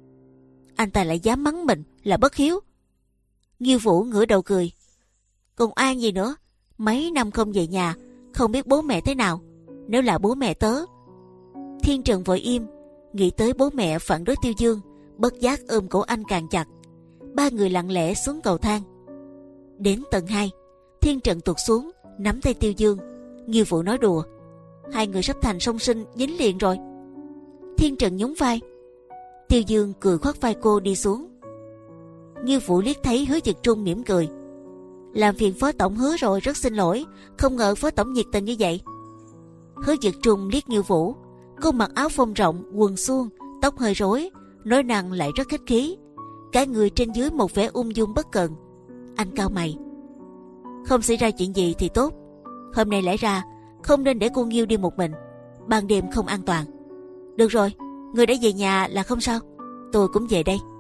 Anh ta lại dám mắng mình là bất hiếu. Nghiêu Vũ ngửa đầu cười: Còn An gì nữa, mấy năm không về nhà, không biết bố mẹ thế nào. Nếu là bố mẹ tớ. Thiên Trần vội im, nghĩ tới bố mẹ phản đối Tiêu Dương, bất giác ôm cổ anh càng chặt. Ba người lặng lẽ xuống cầu thang. Đến tầng hai, Thiên Trần tuột xuống nắm tay Tiêu Dương. Nghiêu Vũ nói đùa: Hai người sắp thành song sinh dính liền rồi. Thiên Trần nhún vai. Tiêu Dương cười khoác vai cô đi xuống. Nghiêu Vũ liếc thấy Hứa Dực Trung mỉm cười: Làm phiền Phó tổng Hứa rồi, rất xin lỗi, không ngờ Phó tổng nhiệt tình như vậy. Hứa Dực Trung liếc Nghiêu Vũ. Cô mặc áo phông rộng, quần suông, tóc hơi rối, nói năng lại rất khách khí, cả người trên dưới một vẻ ung dung bất cần. Anh cau mày: Không xảy ra chuyện gì thì tốt. Hôm nay lẽ ra không nên để cô Nghiêu đi một mình, ban đêm không an toàn. Được rồi, người đã về nhà là không sao, tôi cũng về đây.